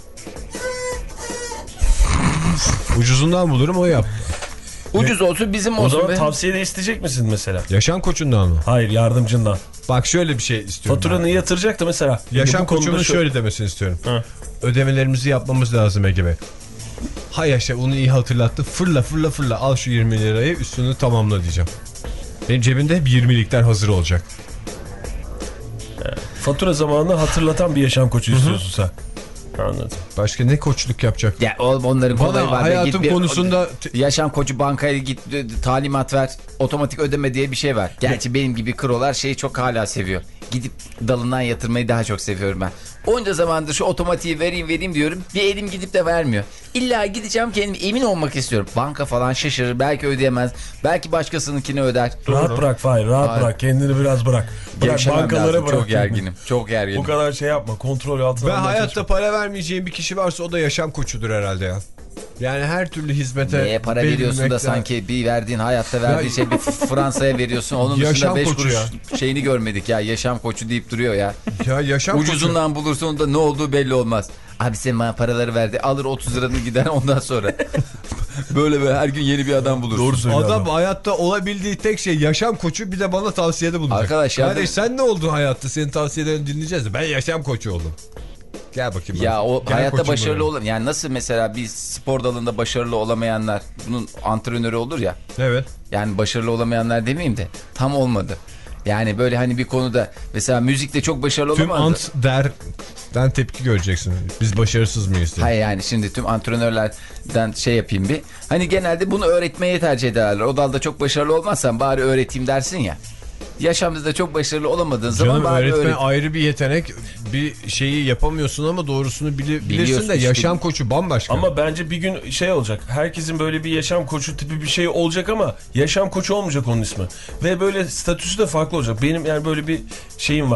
Ucuzundan bulurum, o yap. Ucuz olsun, bizim O olsun zaman be. tavsiye de isteyecek misin mesela? Yaşam koçundan mı? Hayır, yardımcından. Bak şöyle bir şey istiyorum. Faturanı yatıracak da mesela. Yaşam Bu konuda koçumun şu- şöyle demesini istiyorum. Ha. Ödemelerimizi yapmamız lazım Ege Bey. Hay yaşa, onu iyi hatırlattı. Fırla fırla fırla, al şu yirmi lirayı, üstünü tamamla diyeceğim. Benim cebimde hep yirmilikler hazır olacak. Fatura zamanını hatırlatan bir yaşam koçu istiyorsun sen. Anladım. Başka ne koçluk yapacak? Ya oğlum, onların kolayı Bana var. be. hayatım Git bir- konusunda... Yaşam koçu, bankaya git, talimat ver, otomatik ödeme diye bir şey var. Gerçi benim gibi krolar şeyi çok hala seviyor. Gidip dalından yatırmayı daha çok seviyorum ben. Onca zamandır şu otomatiği vereyim vereyim diyorum. Bir elim gidip de vermiyor. İlla gideceğim, kendim emin olmak istiyorum. Banka falan şaşırır, belki ödeyemez. Belki başkasınınkini öder. Rahat bırak Fahir, rahat Hayır. bırak. Kendini biraz bırak. Bırak, Gevşemem bankalara lazım. bırak. Çok gerginim. Çok gerginim. Bu kadar şey yapma. Kontrol altına Ben almaya hayatta çalışma. para vermeyeceğim bir kişi varsa o da yaşam koçudur herhalde ya. Yani her türlü hizmete... Neye para belli veriyorsun da miktar- sanki bir verdiğin, hayatta verdiğin Ya- şey bir Fransa'ya veriyorsun. Onun dışında Yaşam beş koçu kuruş ya. şeyini görmedik ya. Yaşam koçu deyip duruyor ya. Ya yaşam koçu. Ucuzundan bulursun da ne olduğu belli olmaz. Abi sen bana paraları verdi, alır otuz liranı gider ondan sonra. böyle böyle her gün yeni bir adam bulursun. Doğru söylüyor Adam adam. hayatta olabildiği tek şey yaşam koçu, bir de bana tavsiyede bulunacak. Arkadaş ya- Kardeş sen ne oldun hayatta? Senin tavsiyelerini dinleyeceğiz. Ben yaşam koçu oldum. Gel bakayım. Ya bana. o Gel hayatta koçum başarılı benim. olan, yani nasıl mesela bir spor dalında başarılı olamayanlar, bunun antrenörü olur ya. Evet. Yani başarılı olamayanlar demeyeyim de tam olmadı. Yani böyle hani bir konuda mesela müzikte çok başarılı Tüm olamadı. ant derden tepki göreceksin. Biz başarısız mıyız diye. Hayır, yani şimdi tüm antrenörlerden şey yapayım bir. Hani genelde bunu öğretmeye tercih ederler. O dalda çok başarılı olmazsan bari öğreteyim dersin ya. Yaşamda çok başarılı olamadığın zaman Canım, bari öğretmen öğret. ayrı bir yetenek. Bir şeyi yapamıyorsun ama doğrusunu bili- bilirsin Biliyorsun de işte. yaşam koçu bambaşka. Ama bence bir gün şey olacak. Herkesin böyle bir yaşam koçu tipi bir şey olacak ama yaşam koçu olmayacak onun ismi. Ve böyle statüsü de farklı olacak. Benim yani böyle bir şeyim var.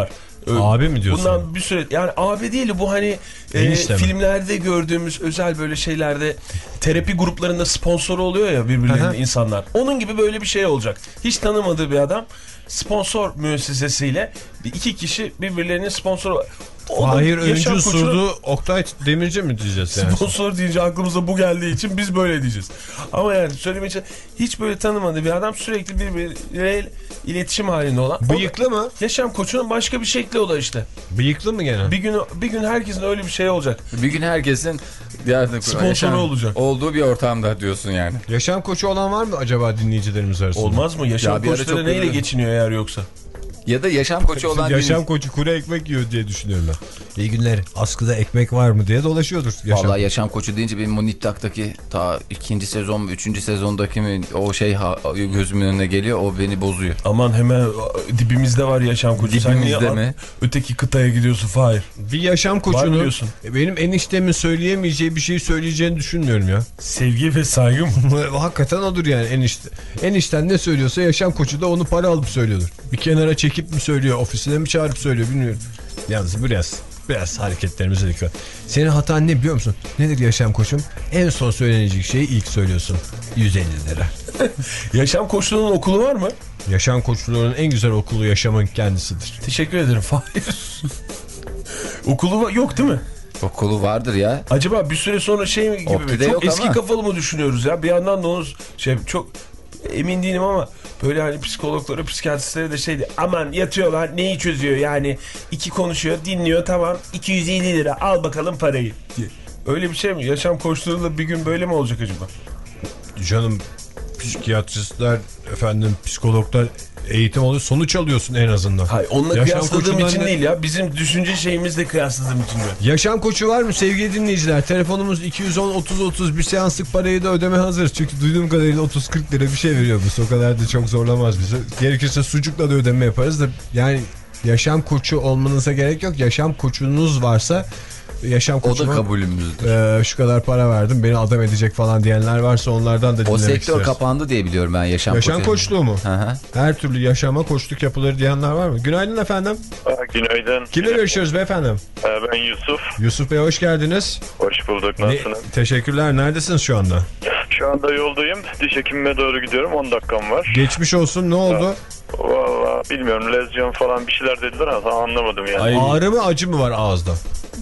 Abi mi diyorsun? Bundan bir süre yani abi değil bu hani e, filmlerde gördüğümüz özel böyle şeylerde terapi gruplarında sponsor oluyor ya birbirlerine insanlar. Onun gibi böyle bir şey olacak. Hiç tanımadığı bir adam sponsor müessesesiyle iki kişi birbirlerinin sponsoru. Hayır öncü sordu Oktay Demirci mi diyeceğiz yani? Sponsor deyince aklımıza bu geldiği için biz böyle diyeceğiz. Ama yani söylemek için hiç böyle tanımadığı bir adam sürekli birbiriyle iletişim halinde olan. Bıyıklı mı? Yaşam koçunun başka bir şekli o da işte. Bıyıklı mı gene? Bir gün bir gün herkesin öyle bir şey olacak. Bir gün herkesin sponsoru olacak. Olduğu bir ortamda diyorsun yani. Yaşam koçu olan var mı acaba dinleyicilerimiz arasında? Olmaz mı? Yaşam ya koçları neyle öyle geçiniyor eğer yoksa? Ya da yaşam koçu olan... Yaşam koçu kuru ekmek yiyor diye düşünüyorum ben. İyi günler. Askıda ekmek var mı diye dolaşıyordur. Yaşam Vallahi yaşam koçu deyince benim o Nittak'taki ta ikinci sezon mu üçüncü sezondaki mi o şey ha, gözümün önüne geliyor. O beni bozuyor. Aman hemen dibimizde var yaşam koçu. Dibimizde Sen mi? Öteki kıtaya gidiyorsun Fahir. Bir yaşam koçunun benim eniştemin söyleyemeyeceği bir şey söyleyeceğini düşünmüyorum ya. Sevgi ve saygı mı? Hakikaten odur yani enişte. Enişten ne söylüyorsa yaşam koçu da onu para alıp söylüyordur. Bir kenara çekip mi söylüyor, ofisine mi çağırıp söylüyor bilmiyorum. Yalnız biraz biraz hareketlerimize dikkat. Senin hatan ne biliyor musun? Nedir yaşam koçum? En son söylenecek şeyi ilk söylüyorsun. yüz elli lira. Yaşam koçluğunun okulu var mı? Yaşam koçluğunun en güzel okulu yaşamın kendisidir. Teşekkür ederim Fahir. Okulu yok değil mi? Okulu vardır ya. Acaba bir süre sonra şey gibi mi? Çok eski ama. Kafalı mı düşünüyoruz ya? Bir yandan da onu şey çok emin değilim ama böyle hani psikologlara, psikiyatristlere de şeydi. Aman yatıyorlar neyi çözüyor yani iki konuşuyor, dinliyor tamam iki yüz elli lira al bakalım parayı diye. Öyle bir şey mi? Yaşam koçluğunda bir gün böyle mi olacak acaba? Canım psikiyatristler, efendim psikologlar eğitim alıyor, sonuç alıyorsun en azından. Hayır, onunla yaşam kıyasladığım için ne? Değil ya. Bizim düşünce şeyimizle kıyasladığım için de. Yaşam koçu var mı sevgili dinleyiciler? Telefonumuz iki yüz on otuz otuz, bir seanslık parayı da ödeme hazır. Çünkü duyduğum kadarıyla otuz kırk lira bir şey veriyor bu. O kadar da çok zorlamaz bizi. Gerekirse sucukla da ödeme yaparız da yani yaşam koçu olmanıza gerek yok. Yaşam koçunuz varsa yaşam koçuma, o da kabulümüzdür. E, şu kadar para verdim beni adam edecek falan diyenler varsa onlardan da dinlemek isteriz. O sektör isteriz. Kapandı diye biliyorum ben yaşam, yaşam koçluğu mu? Hı hı. Her türlü yaşama koçluk yapılır diyenler var mı? Günaydın efendim. Günaydın. Kimle görüşüyoruz beyefendim? Ben Yusuf. Yusuf Bey hoş geldiniz. Hoş bulduk. Nasılsınız? Ne, teşekkürler. Neredesiniz şu anda? Şu anda yoldayım. Diş hekimime doğru gidiyorum. on dakikam var. Geçmiş olsun. Ne oldu? Valla bilmiyorum. Lezyon falan bir şeyler dediler ama tam anlamadım yani. Ay. Ağrı mı acı mı var ağızda?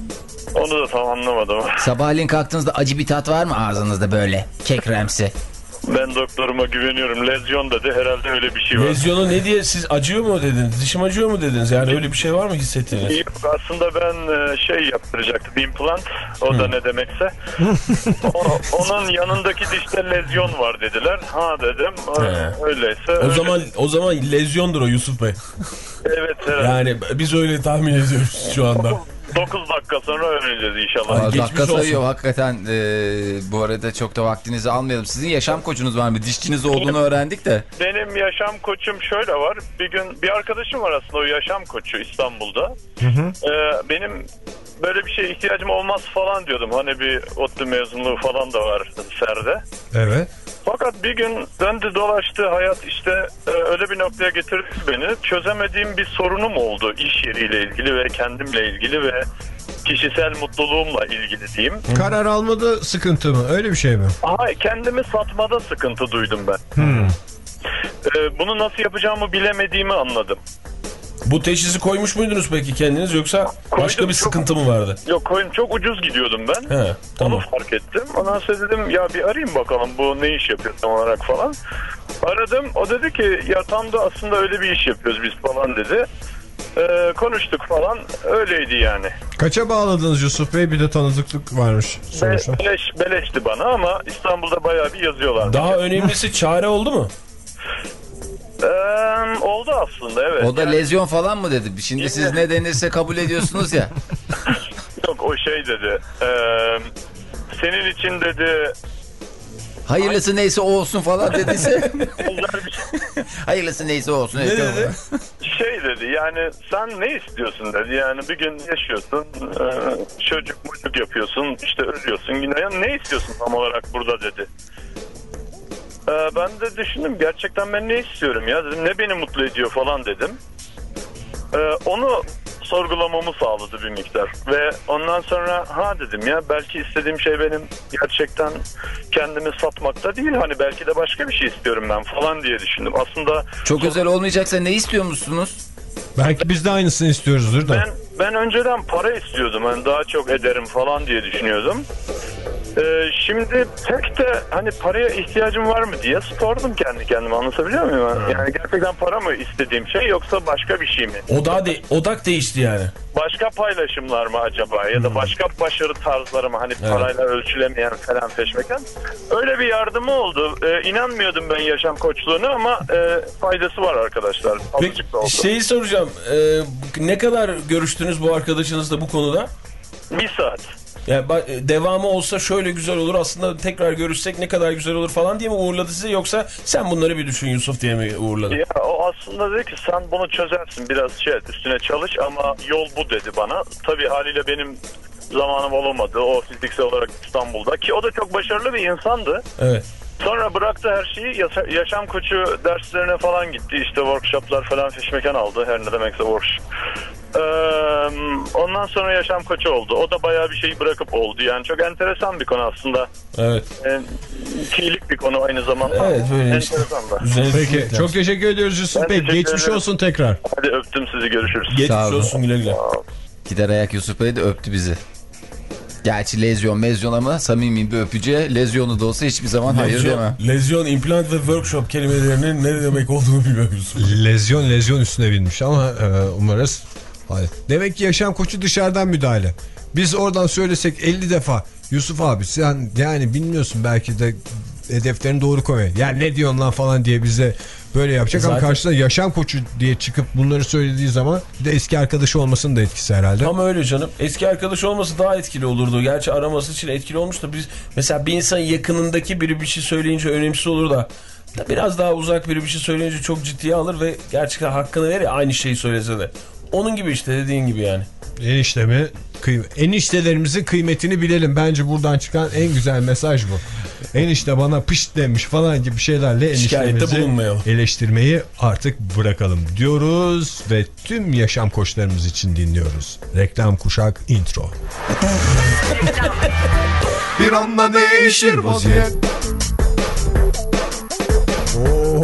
Onu da tam anlamadım. Sabahleyin kalktığınızda acı bir tat var mı ağzınızda böyle? Kekremsi. Ben doktoruma güveniyorum. Lezyon dedi. Herhalde öyle bir şey var. Lezyonu ne diye siz acıyor mu dediniz? Dişim acıyor mu dediniz? Yani öyle bir şey var mı hissettiğiniz? Yok aslında ben şey yaptıracaktım. Implant. O hmm. da ne demekse. o, onun yanındaki dişte lezyon var dediler. Ha dedim. He. Öyleyse. O öyle. zaman o zaman lezyondur o Yusuf Bey. Evet herhalde. Yani biz öyle tahmin ediyoruz şu anda. dokuz dakika sonra öğreneceğiz inşallah. Aa, dakika sayıyor hakikaten. E, bu arada çok da vaktinizi almayalım. Sizin yaşam koçunuz var mı? Dişçiniz olduğunu öğrendik de. Benim yaşam koçum şöyle var. Bir gün bir arkadaşım var aslında o yaşam koçu İstanbul'da. Hı hı. Ee, benim böyle bir şeye ihtiyacım olmaz falan diyordum. Hani bir ODTÜ mezunluğu falan da var serde. Evet. Fakat bir gün döndü dolaştı hayat işte e, öyle bir noktaya getirdi beni. Çözemediğim bir sorunum oldu iş yeriyle ilgili ve kendimle ilgili ve kişisel mutluluğumla ilgili diyeyim. Karar almada sıkıntı mı? Öyle bir şey mi? Aha, kendimi satmada sıkıntı duydum ben. Hmm. E, bunu nasıl yapacağımı bilemediğimi anladım. Bu teşhisi koymuş muydunuz peki kendiniz yoksa başka koydum, bir sıkıntı çok, mı vardı? Yok koyun çok ucuz gidiyordum ben. He, tamam. Onu fark ettim. Ondan sonra dedim ya bir arayayım bakalım bu ne iş yapıyor tam olarak falan. Aradım o dedi ki ya tam da aslında öyle bir iş yapıyoruz biz falan dedi. Ee, konuştuk falan öyleydi yani. Kaça bağladınız Yusuf Bey? Bir de tanıdıklık varmış sonuçta. Beleş, beleşti bana ama İstanbul'da bayağı bir yazıyorlar. Daha önemlisi çare oldu mu? Ee, oldu aslında evet. O da yani, lezyon falan mı dedi? Şimdi yine... siz ne denirse kabul ediyorsunuz ya. Yok o şey dedi. E, senin için dedi. Hayırlısı neyse o olsun falan dediyse. Hayırlısı neyse olsun. Ne dedi? Şey dedi yani sen ne istiyorsun dedi. Yani bir gün yaşıyorsun e, çocuk mucuk yapıyorsun işte ölüyorsun yine yani ne istiyorsun tam olarak burada dedi. Ee, ben de düşündüm gerçekten ben ne istiyorum ya dedim ne beni mutlu ediyor falan dedim. Ee, onu sorgulamamı sağladı bir miktar. Ve ondan sonra ha dedim ya belki istediğim şey benim gerçekten kendimi satmakta değil. Hani belki de başka bir şey istiyorum ben falan diye düşündüm. Aslında Çok özel olmayacaksa ne istiyor musunuz? Belki biz de aynısını istiyoruzdur da. ben ben önceden para istiyordum. Hani daha çok ederim falan diye düşünüyordum. Ee, şimdi pek de hani paraya ihtiyacım var mı diye sordum kendi kendime, anlatabiliyor muyum? Yani gerçekten para mı istediğim şey yoksa başka bir şey mi? Odak, de odak değişti yani. Başka paylaşımlar mı acaba ya da başka başarı tarzları mı, hani parayla ölçülemeyen falan feşmeken? Öyle bir yardımı oldu. Ee, inanmıyordum ben yaşam koçluğuna ama e, faydası var arkadaşlar. Peki şeyi soracağım. Ee, ne kadar görüştünüz bu arkadaşınızla bu konuda? Bir saat. Yani devamı olsa şöyle güzel olur, aslında tekrar görüşsek ne kadar güzel olur falan diye mi uğurladı size, yoksa sen bunları bir düşün Yusuf diye mi uğurladı? Ya o aslında dedi ki sen bunu çözersin, biraz şey üstüne çalış ama yol bu dedi bana. Tabii haliyle benim zamanım olamadı o fiziksel olarak İstanbul'da, ki o da çok başarılı bir insandı. Evet. Sonra bıraktı her şeyi, yaşam koçu derslerine falan gitti, işte workshoplar falan fişmeken aldı, her ne demekse workshop. Ee, ondan sonra yaşam koçu oldu. O da bayağı bir şeyi bırakıp oldu. Yani çok enteresan bir konu aslında. Evet. Ee, Kilik bir konu aynı zamanda. Evet, böyle işte. Peki çok teşekkür ediyoruz Yusuf Bey. Geçmiş ederim. Olsun tekrar. Hadi öptüm sizi, görüşürüz. Geçmiş olsun, güle güle. Gider ayak Yusuf Bey de öptü bizi. Gerçi lezyon mezyon ama samimi bir öpücüğe, lezyonu da olsa hiçbir zaman lezyon, hayır demem. Lezyon, implant ve workshop kelimelerinin ne demek olduğunu bilmiyorsun. Lezyon lezyon üstüne binmiş ama e, umarız. Hayır. Demek ki yaşam koçu dışarıdan müdahale. Biz oradan söylesek elli defa Yusuf abi sen yani bilmiyorsun belki de hedeflerini doğru koy. Yani ne diyorsun lan falan diye bize böyle yapacak zaten... ama karşısında yaşam koçu diye çıkıp bunları söylediği zaman bir de eski arkadaşı olmasının da etkisi herhalde. Ama öyle canım. Eski arkadaşı olması daha etkili olurdu. Gerçi araması için etkili olmuş da biz mesela bir insanın yakınındaki biri bir şey söyleyince önemsiz olur da biraz daha uzak biri bir şey söyleyince çok ciddiye alır ve gerçekten hakkını verir, aynı şeyi söylese de. Onun gibi işte, dediğin gibi yani. Eniştemi, eniştelerimizin kıymetini bilelim. Bence buradan çıkan en güzel mesaj bu. Enişte bana pışt demiş falan gibi şeylerle eniştemizi eleştirmeyi artık bırakalım diyoruz ve tüm yaşam koçlarımız için dinliyoruz. Reklam Kuşak intro. Bir anda değişir vaziyet. Oo.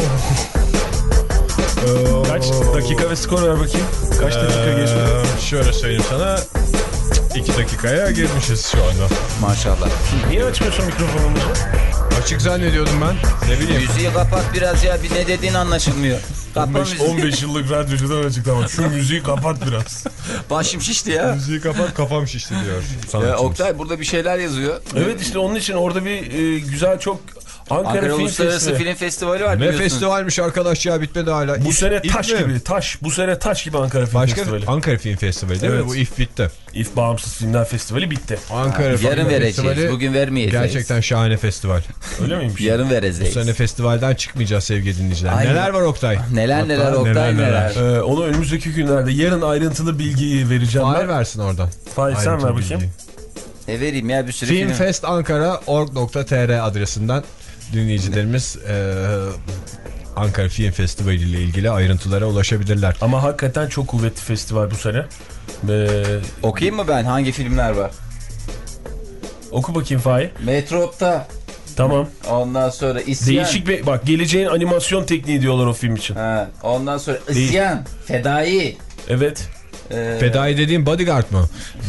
Kaç dakika ve skor ver bakayım. Kaç dakika ee, geçti? Şöyle söyleyeyim sana. iki dakikaya girmişiz şu anda. Maşallah. Niye açmıyorsun mikrofonumuzu? Açık zannediyordum ben. Ne bileyim. Müziği kapat biraz ya. Bir ne dediğin anlaşılmıyor. on beş yıllık radyocudan açıklamak. Şu müziği kapat biraz. Başım şişti ya. Müziği kapat, kafam şişti diyor. Ya, Oktay burada bir şeyler yazıyor. Evet işte onun için orada bir e, güzel çok Ankara, Ankara Film Uluslararası Festivali. Film Festivali var. Ne biliyorsun. festivalmiş arkadaş ya, bitmedi hala. Bu İf, sene taş İF gibi mi? taş. Bu sene taş gibi Ankara Film Başka Festivali. Ankara Film Festivali değil evet. mi? Bu İF bitti. İF Bağımsız Filmler Festivali bitti. Ankara ha, Film yarın vereceğiz. Festivali bugün vermeyeceğiz. gerçekten şahane festival. Öyle miymiş? Yarın vereceğiz. Bu sene festivalden çıkmayacağız sevgili dinleyiciler. Aynen. Neler var Oktay? Neler Hatta neler Oktay neler. neler. Ee, onu önümüzdeki günlerde yarın ayrıntılı bilgiyi vereceğim. Fahir versin oradan. Fahir sen ver bakayım. Bilgiyi. E vereyim ya bir sürü film. filmfestankara nokta org nokta tr adresinden dinleyicilerimiz e, Ankara Film Festivali ile ilgili ayrıntılara ulaşabilirler. Ama hakikaten çok kuvvetli festival bu sene. Ve... Okuyayım mı ben? Hangi filmler var? Oku bakayım Fahir. Metrop'ta. Tamam. Ondan sonra İsyan. Değişik bir, bak geleceğin animasyon tekniği diyorlar o film için. Ha, ondan sonra İsyan. Değil. Fedai. Evet. Ee... Fedai dediğin Bodyguard mı?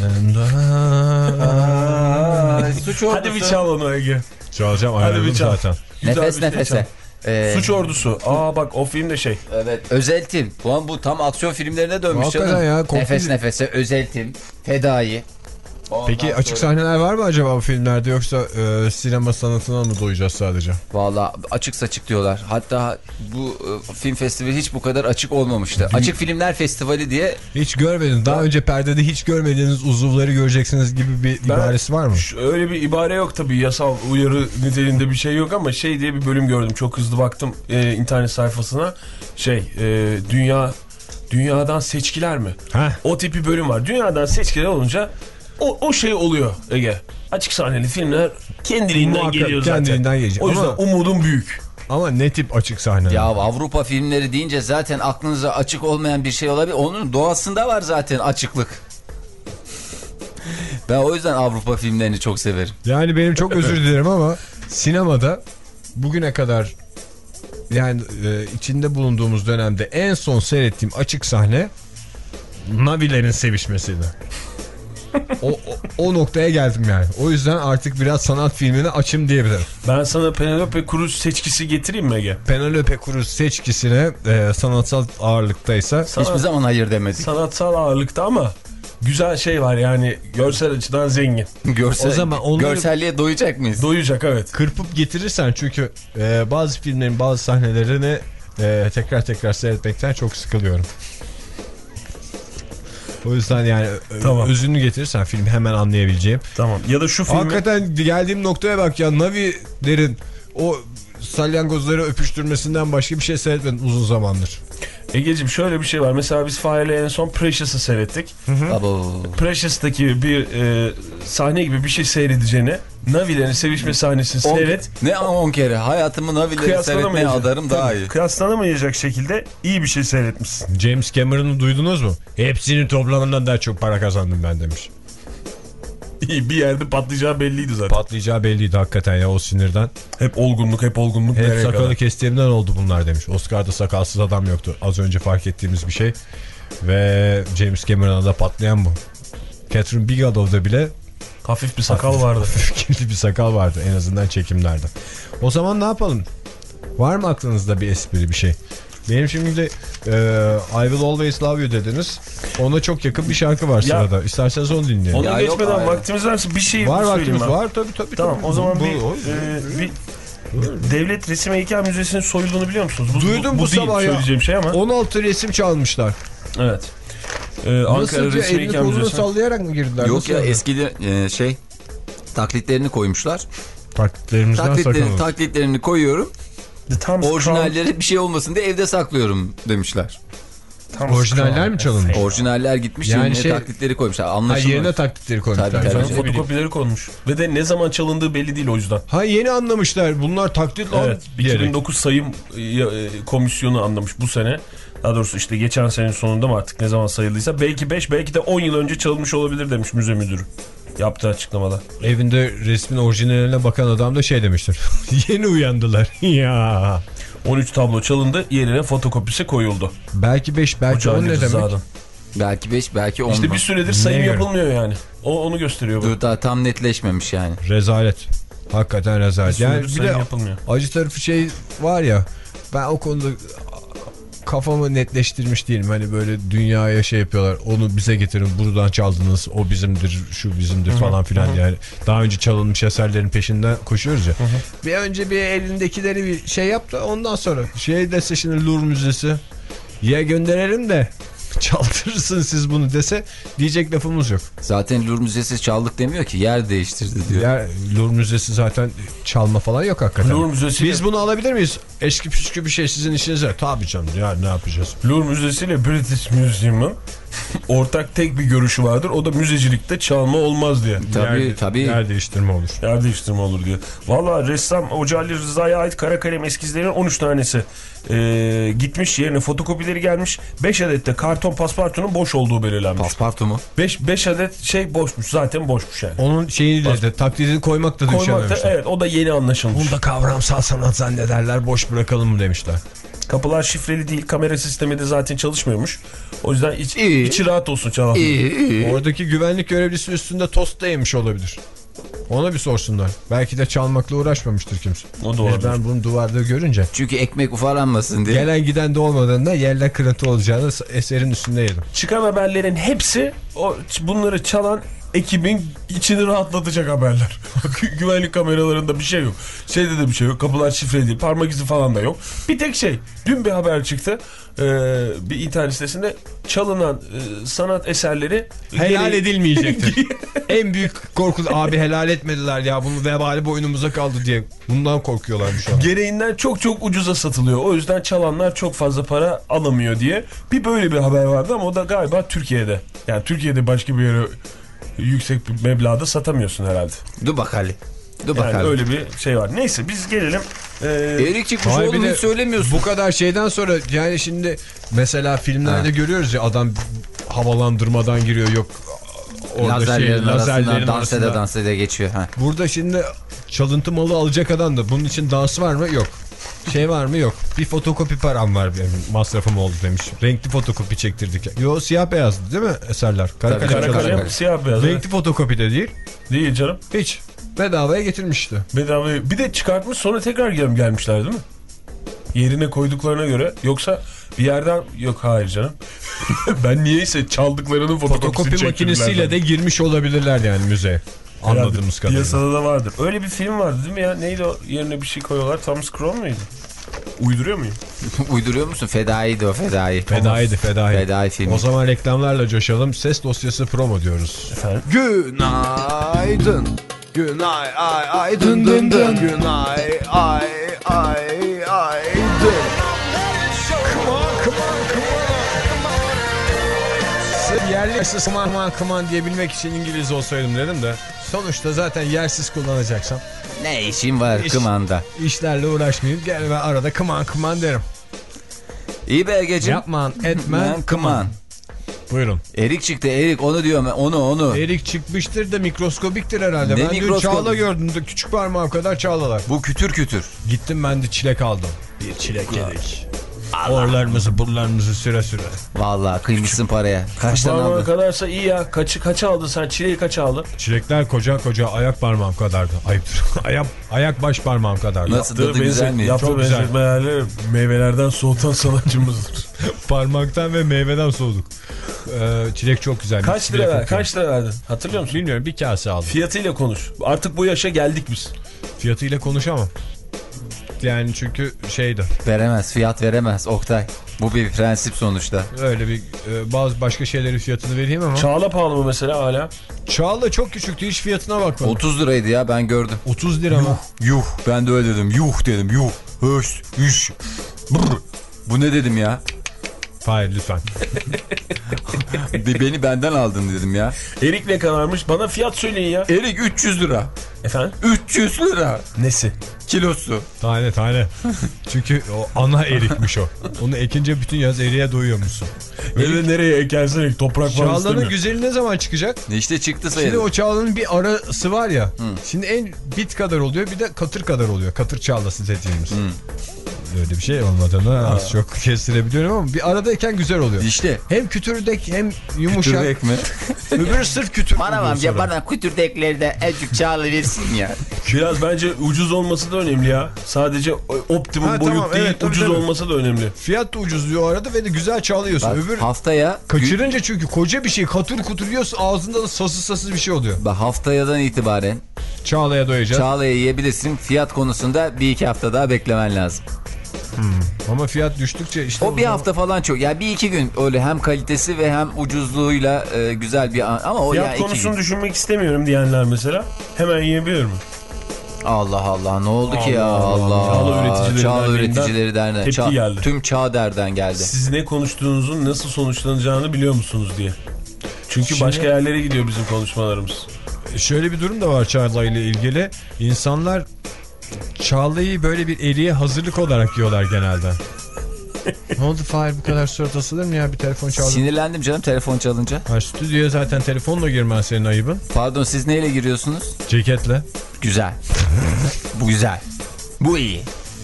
Aa, suç ordusu. Hadi bir çal onu Ege. Çalacağım, ayarladım zaten. Nefes nefese. Ee... Suç ordusu. Aa bak o film de şey. Evet. Özel tim. Bu, bu tam aksiyon filmlerine dönmüş canım. Ya, nefes nefese, özel tim. Fedai. Ondan Peki açık sonra... sahneler var mı acaba bu filmlerde, yoksa e, sinema sanatına mı doyacağız sadece? Valla açık saçık diyorlar. Hatta bu e, film festivali hiç bu kadar açık olmamıştı. Dün... Açık Filmler Festivali diye. Hiç görmediniz. Daha önce perdede hiç görmediğiniz uzuvları göreceksiniz gibi bir ben, ibaresi var mı? Öyle bir ibare yok tabii. Yasal uyarı niteliğinde bir şey yok ama şey diye bir bölüm gördüm. Çok hızlı baktım e, internet sayfasına. Şey e, dünya dünyadan seçkiler mi? Heh. O tip bir bölüm var. Dünyadan seçkiler olunca O, o şey oluyor Ege. Açık sahneli filmler kendiliğinden Muhakkak, geliyor zaten. Kendiliğinden gelecek. O yüzden ama umudum büyük. Ama ne tip açık sahne? Ya Avrupa filmleri deyince zaten aklınıza açık olmayan bir şey olabilir. Onun doğasında var zaten açıklık. Ben o yüzden Avrupa filmlerini çok severim. Yani benim çok özür dilerim ama sinemada bugüne kadar yani e, içinde bulunduğumuz dönemde en son seyrettiğim açık sahne Navilerin sevişmesiydi. o, o, o noktaya geldim yani. O yüzden artık biraz sanat filmini açım diyebilirim. Ben sana Penelope Cruz seçkisi getireyim mi Ege? Penelope Cruz seçkisine e, sanatsal ağırlıktaysa Sanat, hiçbir zaman hayır demedik. Sanatsal ağırlıkta ama güzel şey var yani görsel açıdan zengin. Görsel, o zaman onları görselliğe doyacak mıyız? Doyacak evet. Kırpıp getirirsen çünkü e, bazı filmlerin bazı sahnelerini e, tekrar tekrar seyretmekten çok sıkılıyorum. O yüzden yani tamam. Özünü getirirsen filmi hemen anlayabileceğim. Tamam. Ya da şu filmi... Hakikaten geldiğim noktaya bak ya, Navi'lerin o salyangozları öpüştürmesinden başka bir şey seyretmedim uzun zamandır. Egeciğim şöyle bir şey var. Mesela biz Fahir'le en son Precious'ı seyrettik. Precious'taki bir e, sahne gibi bir şey seyredeceğine Navi'lerin sevişme sahnesini on, seyret. Ne on kere hayatımı Navi'leri seyretmeye adarım daha iyi. Kıyaslanamayacak şekilde iyi bir şey seyretmişsin. James Cameron'ı duydunuz mu? Hepsinin toplamından daha çok para kazandım ben demiş. İyi, bir yerde patlayacağı belliydi zaten. Patlayacağı belliydi hakikaten ya o sinirden. Hep olgunluk hep olgunluk. Hep sakalı kadar kestiğimden oldu bunlar demiş. Oscar'da sakalsız adam yoktu. Az önce fark ettiğimiz bir şey. Ve James Cameron'a da patlayan bu. Catherine Bigelow'da bile hafif bir sakal hafif, vardı. Hafif kirli bir sakal vardı en azından çekimlerde. O zaman ne yapalım? Var mı aklınızda bir espri bir şey? Benim şimdi de e, I Will Always Love You dediniz. Ona çok yakın bir şarkı var ya, sırada. İsterseniz onu dinleyelim. Onu ya geçmeden yok, vaktimiz varsa bir şey var vaktimiz ben. var tabii tabii. Tamam tabii. o zaman bu, bir, bu, e, bir Devlet Resim Heykel Müzesi'nin soyulduğunu biliyor musunuz? Bu, Duydum bu, bu bu sabah ya. Söyleyeceğim şey ama. on altı resim çalmışlar. Evet. Ee, Ankara Resim Heykel Müzesi. sallayarak mı girdiler? Yok nasıl ya oldu? eskide e, şey taklitlerini koymuşlar. Taklitlerimizden Taklitlerini, taklitlerini koyuyorum. Tam orijinalleri bir şey olmasın diye evde saklıyorum demişler. Tam orijinaller mi çalınmış? Orijinaller gitmiş yani yerine şey, taklitleri koymuşlar. Anlaşılmıyor. Ha yerine taklitleri koymuşlar. Tabii, tabii. Tabii. Fotokopileri konmuş. Ve de ne zaman çalındığı belli değil o yüzden. Ha yeni anlamışlar. Bunlar taklit lan. Evet. iki bin dokuz sayım komisyonu anlamış bu sene. Daha doğrusu işte geçen senenin sonunda mı artık ne zaman sayıldıysa. Belki beş belki de on yıl önce çalınmış olabilir demiş müze müdürü. Yaptığı açıklamada. Evinde resmin orijinaline bakan adam da şey demiştir. Yeni uyandılar. Ya. on üç tablo çalındı, yerine fotokopisi koyuldu. Belki beş, belki on ne demek? Belki beş, belki on. İşte bir süredir sayım ne yapılmıyor göre? Yani. O onu gösteriyor bu. Dur daha tam netleşmemiş yani. Rezalet. Hakikaten rezalet. Bir yani bir de yapılmıyor. Acı tarafı şey var ya. Ben o konuda kafamı netleştirmiş değilim. Hani böyle dünyaya şey yapıyorlar. Onu bize getirin. Buradan çaldınız. O bizimdir. Şu bizimdir Hı -hı. falan filan. Hı -hı. Yani daha önce çalınmış eserlerin peşinden koşuyoruz ya. Hı -hı. Bir önce bir elindekileri bir şey yaptı. Ondan sonra şey dese şimdi Louvre Müzesi ya gönderelim de çaldırırsın siz bunu dese diyecek lafımız yok. Zaten Louvre Müzesi çaldık demiyor ki, yer değiştirdi diyor. Yer, Louvre Müzesi zaten çalma falan yok hakikaten. Louvre Müzesi biz bunu alabilir miyiz? Eski püskü bir şey sizin işinize. Tabii canım ya ne yapacağız? Louvre Müzesi ile British Museum'un ortak tek bir görüşü vardır. O da müzecilikte çalma olmaz diye. Tabii yer, tabii. Yer değiştirme olur. Yer değiştirme olur diyor. Valla ressam Hoca Ali Rıza'ya ait kara kalem eskizlerinin on üç tanesi e, gitmiş, yerine fotokopileri gelmiş. beş adet de karton paspartunun boş olduğu belirlenmiş. Paspartu mu? beş adet şey boşmuş, zaten boşmuş yani. Onun şeyiyle de taklidini koymak da düşememişler. Evet, o da yeni anlaşılmış. Bunu da kavramsal sanat zannederler, boş bırakalım mı demişler. Kapılar şifreli değil, kamera sistemi de zaten çalışmıyormuş. O yüzden iç, içi rahat olsun çalan. Oradaki güvenlik görevlisi üstünde tost da yemiş olabilir. Ona bir sorsunlar. Belki de çalmakla uğraşmamıştır kimse. O da olabilir. Ben bunu duvarda görünce. Çünkü ekmek ufalanmasın diye. Gelen giden de olmadığında yerler kırıntı olacağını eserin üstünde yedim. Çıkan haberlerin hepsi o bunları çalan ekibin içini rahatlatacak haberler. Güvenlik kameralarında bir şey yok. Şeyde de bir şey yok. Kapılar şifreli değil. Parmak izi falan da yok. Bir tek şey. Dün bir haber çıktı. Ee, bir internet sitesinde çalınan e, sanat eserleri helal geri... edilmeyecektir. En büyük korku abi helal etmediler ya, bunun vebali boynumuza kaldı diye. Bundan korkuyorlarmış şu an. Gereğinden çok çok ucuza satılıyor. O yüzden çalanlar çok fazla para alamıyor diye. Bir böyle bir haber vardı ama o da galiba Türkiye'de. Yani Türkiye'de başka bir yere yüksek bir meblağda satamıyorsun herhalde. Dur bakalım. Dur Yani bakalım. öyle bir şey var. Neyse biz gelelim. Ee... Erik çıkmış Hayır, oğlum bir de hiç söylemiyorsun. Bu kadar şeyden sonra yani şimdi mesela filmlerde Ha. görüyoruz ya adam havalandırmadan giriyor yok orada Lazerlerin şey lazerlerin arasından dans arasında. ede dans ede geçiyor. Ha. Burada şimdi çalıntı malı alacak adam da bunun için dans var mı? Yok. Şey var mı? Yok. Bir fotokopi param var benim masrafım oldu demiş. Renkli fotokopi çektirdik. Yo siyah beyazdı değil mi eserler? Kara Tabii, kalem kara çalışıyor. kalem. Siyah beyaz. Renkli fotokopi de değil. Değil canım. Hiç. Bedavaya getirmişti. Bedava. Bir de çıkartmış sonra tekrar gel gelmişler değil mi? Yerine koyduklarına göre. Yoksa bir yerden yok hayır canım. Ben niyeyse çaldıklarının fotokopisini Fotokopi makinesiyle de girmiş olabilirler yani müzeye. Anladığımız kadarıyla. Piyasada da vardır. Öyle bir film vardı değil mi ya? Neydi o? Yerine bir şey koyuyorlar. Thomas Crown muydu? Uyduruyor muyum? Uyduruyor musun? Fedai'di o Fedai. Fedai'di Fedai. Fedai filmi. O zaman reklamlarla coşalım. Ses dosyası promo diyoruz. Efendim? Günaydın. Günay ay ay dın dın dın. Günay ay ay ay dın. Yersiz kıman kıman kıman diyebilmek için İngiliz olsaydım dedim de. Sonuçta zaten yersiz kullanacaksam. Ne işin var İş- kımanda? İşlerle uğraşmayayım. Gel ben arada kıman kıman derim. İyi be Ege'cim. Yapman etmen Ben kıman. Buyurun. Erik çıktı Erik onu diyorum onu onu. Erik çıkmıştır da mikroskobiktir herhalde. Ne ben dün mikroskop? çağla gördüm de küçük parmağım kadar çağlalar. Bu kütür kütür. Gittim ben de çilek aldım. Bir çilek yedik. Orlarımızı burlarımızı süre süre. Vallahi kıymışsın paraya. Kaçtan Parmağı aldın? kadarsa iyi ya. Kaçı kaça aldın sen? Çileği kaça aldın? Çilekler koca koca ayak parmağım kadardı. Ayıptır. ayak, ayak baş parmağım kadardı. Nasıl tadı güzel mi? Yaptığı Çok güzel. benzetmelerle meyvelerden soğutan sanatçımızdır. Parmaktan ve meyveden soğuduk. Ee, çilek çok güzel. Kaç lira ver? Kaç lira verdin? Hatırlıyor musun? Bilmiyorum bir kase aldım. Fiyatıyla konuş. Artık bu yaşa geldik biz. Fiyatıyla konuşamam. Yani çünkü şeydi. Veremez fiyat veremez Oktay. Bu bir prensip sonuçta. Öyle bir e, bazı başka şeylerin fiyatını vereyim ama. Çağla pahalı mı mesela hala? Çağla çok küçüktü hiç fiyatına bakmadım. otuz liraydı ya ben gördüm. otuz lira mı? Yuh ben de öyle dedim. Yuh dedim yuh. Höş. Üş. Brr. Bu ne dedim ya? Hayır lütfen. De beni benden aldın dedim ya. Erik ne kadarmış? Bana fiyat söyleyin ya. Erik üç yüz lira. Efendim? üç yüz lira. Nesi? Kilosu. Tane tane. Çünkü o ana erikmiş o. Onu ekince bütün yaz eriğe doyuyormuşsun. Öyle nereye ekersen ek toprak var Çağla'nın istemiyor. güzeli ne zaman çıkacak? İşte çıktı sayılır. Şimdi o Çağla'nın bir arası var ya. Hı. Şimdi en bit kadar oluyor bir de katır kadar oluyor. Katır Çağla'sı dediğimiz. Hı. Öyle bir şey olmadığını az çok kestirebiliyorum ama bir aradayken güzel oluyor. İşte. Hem kütürdek hem yumuşak. Kütürdek mi? Öbürü sırf kütür. Bana amca bana kütürdekleri de azıcık Çağla versin ya. Biraz bence ucuz olması da önemli ya. Sadece optimum Ha, boyut tamam, değil evet, tabii, ucuz tabii. olması da önemli. Fiyat da ucuzluyor o arada ve de güzel çağlıyorsun. Bak, Öbür haftaya kaçırınca çünkü koca bir şey katır kutur yiyorsun ağzında da sasız sasız bir şey oluyor. bak, haftayadan itibaren Çağla'ya doyacağız. Çağla'yı yiyebilirsin. Fiyat konusunda bir iki hafta daha beklemen lazım. Hmm. Ama fiyat düştükçe işte... O bir hafta falan çok. Ya yani bir iki gün öyle hem kalitesi ve hem ucuzluğuyla e, güzel bir an. Ama o Fiyat yani iki konusunu gün. düşünmek istemiyorum diyenler mesela hemen yiyebilir mi? Allah Allah ne oldu ki ya Allah Allah. Allah. Çağla Üreticileri Çağla Derneği'nden Üreticileri Derneği. tepki Ça- geldi. Tüm Çağ Der'den geldi. Siz ne konuştuğunuzun nasıl sonuçlanacağını biliyor musunuz diye. Çünkü Şimdi- başka yerlere gidiyor bizim konuşmalarımız. Şöyle bir durum da var Çağla ile ilgili. İnsanlar Çağla'yı böyle bir eriye hazırlık olarak yiyorlar genelde. Ne oldu Fahir bu kadar surat asılır mı ya bir telefon çaldı? Sinirlendim canım telefon çalınca. Ha, stüdyoya zaten telefonla girmen senin ayıbın. Pardon siz neyle giriyorsunuz? Ceketle. Güzel. Bu güzel. Bu iyi.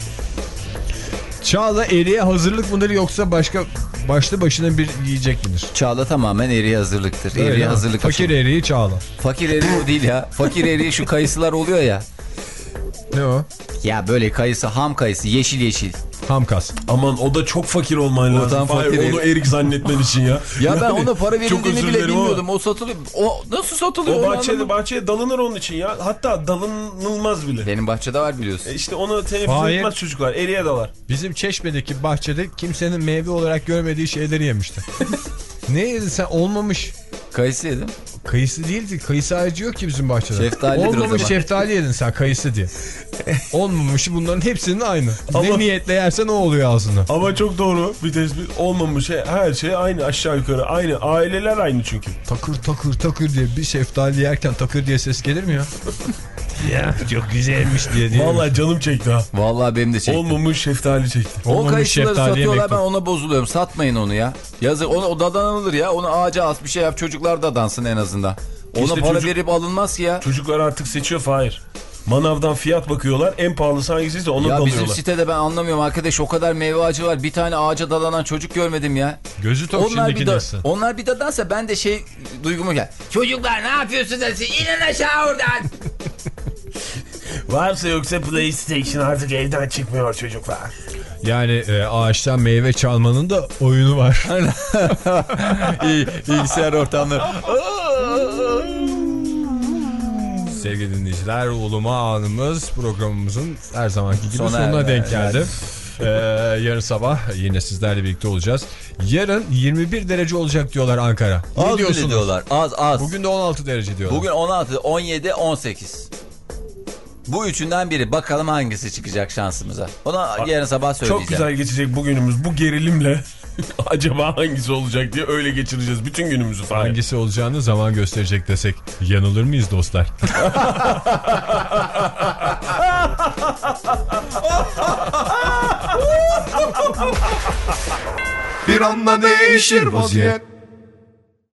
Çağla eriye hazırlık mıdır yoksa başka başlı başına bir yiyecek midir? Çağla tamamen eriye hazırlıktır. Öyle Eriye mi? hazırlık. Fakir için. eriği Çağla. Fakir eriği o değil ya. Fakir eriği şu kayısılar oluyor ya. Ne o? Ya böyle kayısı, ham kayısı, yeşil yeşil. Hamkas. Aman o da çok fakir olman O lazım. tam Hayır, fakir onu erik zannetmen için ya. Ya ben Yani ona para çok verildiğini özür bile dilerim ama bilmiyordum. O satılıyor. O nasıl satılıyor? O onu bahçede anlamadım. bahçeye dalınır onun için ya. Hatta dalınılmaz bile. Benim bahçede var biliyorsun. E işte onu teneffüs Hayır. etmez çocuklar. Eriye dalar. Bizim Çeşme'deki bahçede kimsenin meyve olarak görmediği şeyleri yemişti. Ne yedin sen? Olmamış. Kayısı yedim. Kayısı değildi. Kayısı ağacı yok ki bizim bahçede. Şeftalidir o Olmamış zaman. şeftali yedin sen kayısı diye. Olmamışı bunların hepsinin aynı. Ama- Ne niyetle yersen o oluyor ağzına. Ama çok doğru bir tespit. Olmamış şey, her şey aynı aşağı yukarı. Aynı. Aileler aynı çünkü. Takır takır takır diye bir şeftali yerken takır diye ses gelir mi ya? Ya çok güzelmiş diye değil. Vallahi canım çekti ha. Vallahi benim de çekti. Olmamış şeftali çekti. O Olmamış kayısıları şeftaliye satıyorlar, mektup. ben ona bozuluyorum. Satmayın onu ya. Yazık, onu, o dadanılır ya. Onu ağaca as, bir şey yap, çocuklar dadansın en azından. Ona İşte para çocuk- verip alınmaz ki ya. Çocuklar artık seçiyor Fahir. Manavdan fiyat bakıyorlar. En pahalısı hangisiyse onu Ya dalıyorlar. bizim sitede ben anlamıyorum arkadaş, o kadar meyve ağacı var. Bir tane ağaca dadanan çocuk görmedim ya. Gözü tok Onlar şimdiki bir, da, nesil. onlar bir dadansa ben de şey duygumu gel. Çocuklar ne yapıyorsunuz? İnin aşağı oradan. Varsa yoksa PlayStation artık evden çıkmıyor çocuklar. Yani e, ağaçtan meyve çalmanın da oyunu var. İyi, bilgisayar ortamları. Sevgili dinleyiciler, Uluma Anımız programımızın her zamanki gibi Sona sonuna erdi, denk geldi. Ee, yarın sabah yine sizlerle birlikte olacağız. Yarın yirmi bir derece olacak diyorlar Ankara. Ne Az bile diyorsunuz? diyorlar. Az az. Bugün de on altı derece diyorlar. Bugün on altı, on yedi, on sekiz. Bu üçünden biri. Bakalım hangisi çıkacak şansımıza. Ona yarın sabah söyleyeceğim. Çok güzel geçecek bugünümüz. Bu gerilimle acaba hangisi olacak diye öyle geçireceğiz bütün günümüzü falan. Hangisi olacağını zaman gösterecek desek yanılır mıyız dostlar? Bir anda değişir vaziyet.